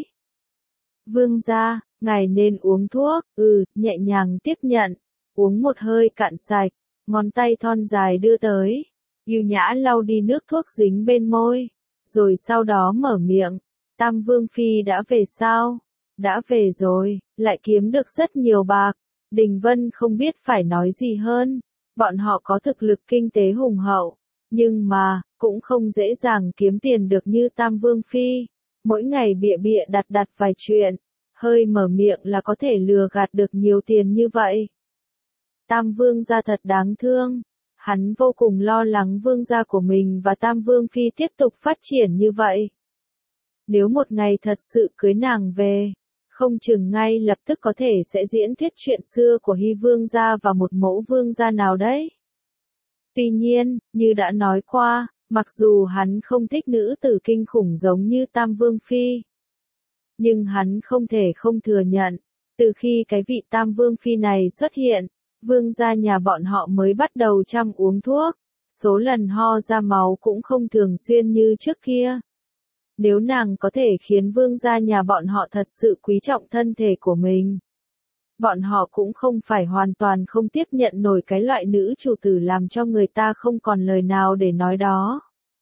Vương gia, ngài nên uống thuốc, nhẹ nhàng tiếp nhận, uống một hơi cạn sạch, ngón tay thon dài đưa tới, yêu nhã lau đi nước thuốc dính bên môi, rồi sau đó mở miệng, Tam Vương Phi đã về sao? Đã về rồi, lại kiếm được rất nhiều bạc. Đình Vân không biết phải nói gì hơn, bọn họ có thực lực kinh tế hùng hậu, nhưng mà, cũng không dễ dàng kiếm tiền được như Tam Vương Phi. Mỗi ngày bịa bịa đặt vài chuyện, hơi mở miệng là có thể lừa gạt được nhiều tiền như vậy. Tam Vương gia thật đáng thương, hắn vô cùng lo lắng vương gia của mình và Tam Vương Phi tiếp tục phát triển như vậy. Nếu một ngày thật sự cưới nàng về, không chừng ngay lập tức có thể sẽ diễn thuyết chuyện xưa của Hy Vương gia và một mẫu vương gia nào đấy. Tuy nhiên, như đã nói qua, mặc dù hắn không thích nữ tử kinh khủng giống như Tam Vương Phi, nhưng hắn không thể không thừa nhận, từ khi cái vị Tam Vương Phi này xuất hiện, vương gia nhà bọn họ mới bắt đầu chăm uống thuốc, số lần ho ra máu cũng không thường xuyên như trước kia. Nếu nàng có thể khiến vương gia nhà bọn họ thật sự quý trọng thân thể của mình, bọn họ cũng không phải hoàn toàn không tiếp nhận nổi cái loại nữ chủ tử làm cho người ta không còn lời nào để nói đó.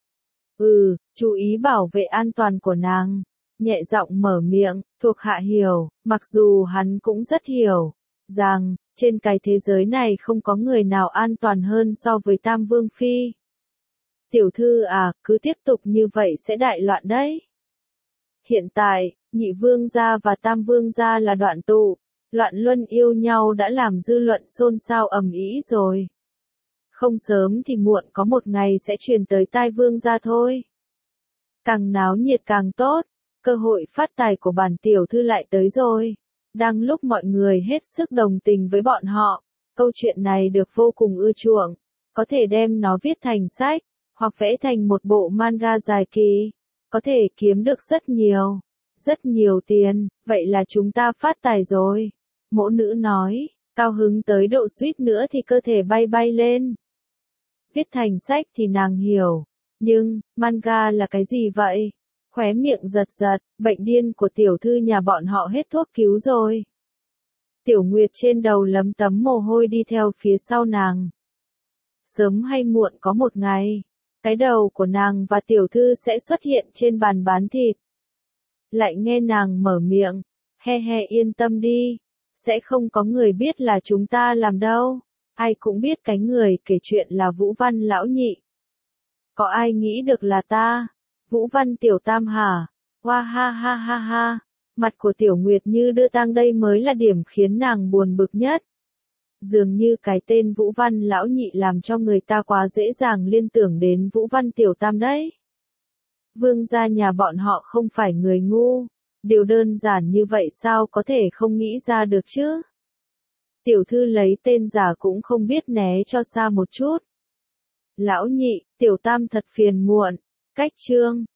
Chú ý bảo vệ an toàn của nàng, nhẹ giọng mở miệng, thuộc hạ hiểu, mặc dù hắn cũng rất hiểu, rằng, trên cái thế giới này không có người nào an toàn hơn so với Tam Vương Phi. Tiểu thư à, cứ tiếp tục như vậy sẽ đại loạn đấy. Hiện tại, nhị vương gia và tam vương gia là đoạn tụ, loạn luân yêu nhau đã làm dư luận xôn xao ầm ĩ rồi. Không sớm thì muộn có một ngày sẽ truyền tới tai vương gia thôi. Càng náo nhiệt càng tốt, cơ hội phát tài của bản tiểu thư lại tới rồi. Đang lúc mọi người hết sức đồng tình với bọn họ, câu chuyện này được vô cùng ưa chuộng, có thể đem nó viết thành sách, hoặc vẽ thành một bộ manga dài kỳ, có thể kiếm được rất nhiều tiền, vậy là chúng ta phát tài rồi. Mỗ nữ nói, cao hứng tới độ suýt nữa thì cơ thể bay bay lên. Viết thành sách thì nàng hiểu, nhưng, manga là cái gì vậy? Khóe miệng giật giật, bệnh điên của tiểu thư nhà bọn họ hết thuốc cứu rồi. Tiểu Nguyệt trên đầu lấm tấm mồ hôi đi theo phía sau nàng. Sớm hay muộn có một ngày, cái đầu của nàng và tiểu thư sẽ xuất hiện trên bàn bán thịt. Lại nghe nàng mở miệng, he he yên tâm đi, sẽ không có người biết là chúng ta làm đâu, ai cũng biết cái người kể chuyện là Vũ Văn lão nhị. Có ai nghĩ được là ta, Vũ Văn tiểu tam hả? Hoa ha ha ha ha, mặt của Tiểu Nguyệt như đưa tang đây mới là điểm khiến nàng buồn bực nhất. Dường như cái tên Vũ Văn lão nhị làm cho người ta quá dễ dàng liên tưởng đến Vũ Văn tiểu tam đấy. Vương gia nhà bọn họ không phải người ngu, điều đơn giản như vậy sao có thể không nghĩ ra được chứ? Tiểu thư lấy tên giả cũng không biết né cho xa một chút. Lão nhị, tiểu tam thật phiền muộn, cách chương.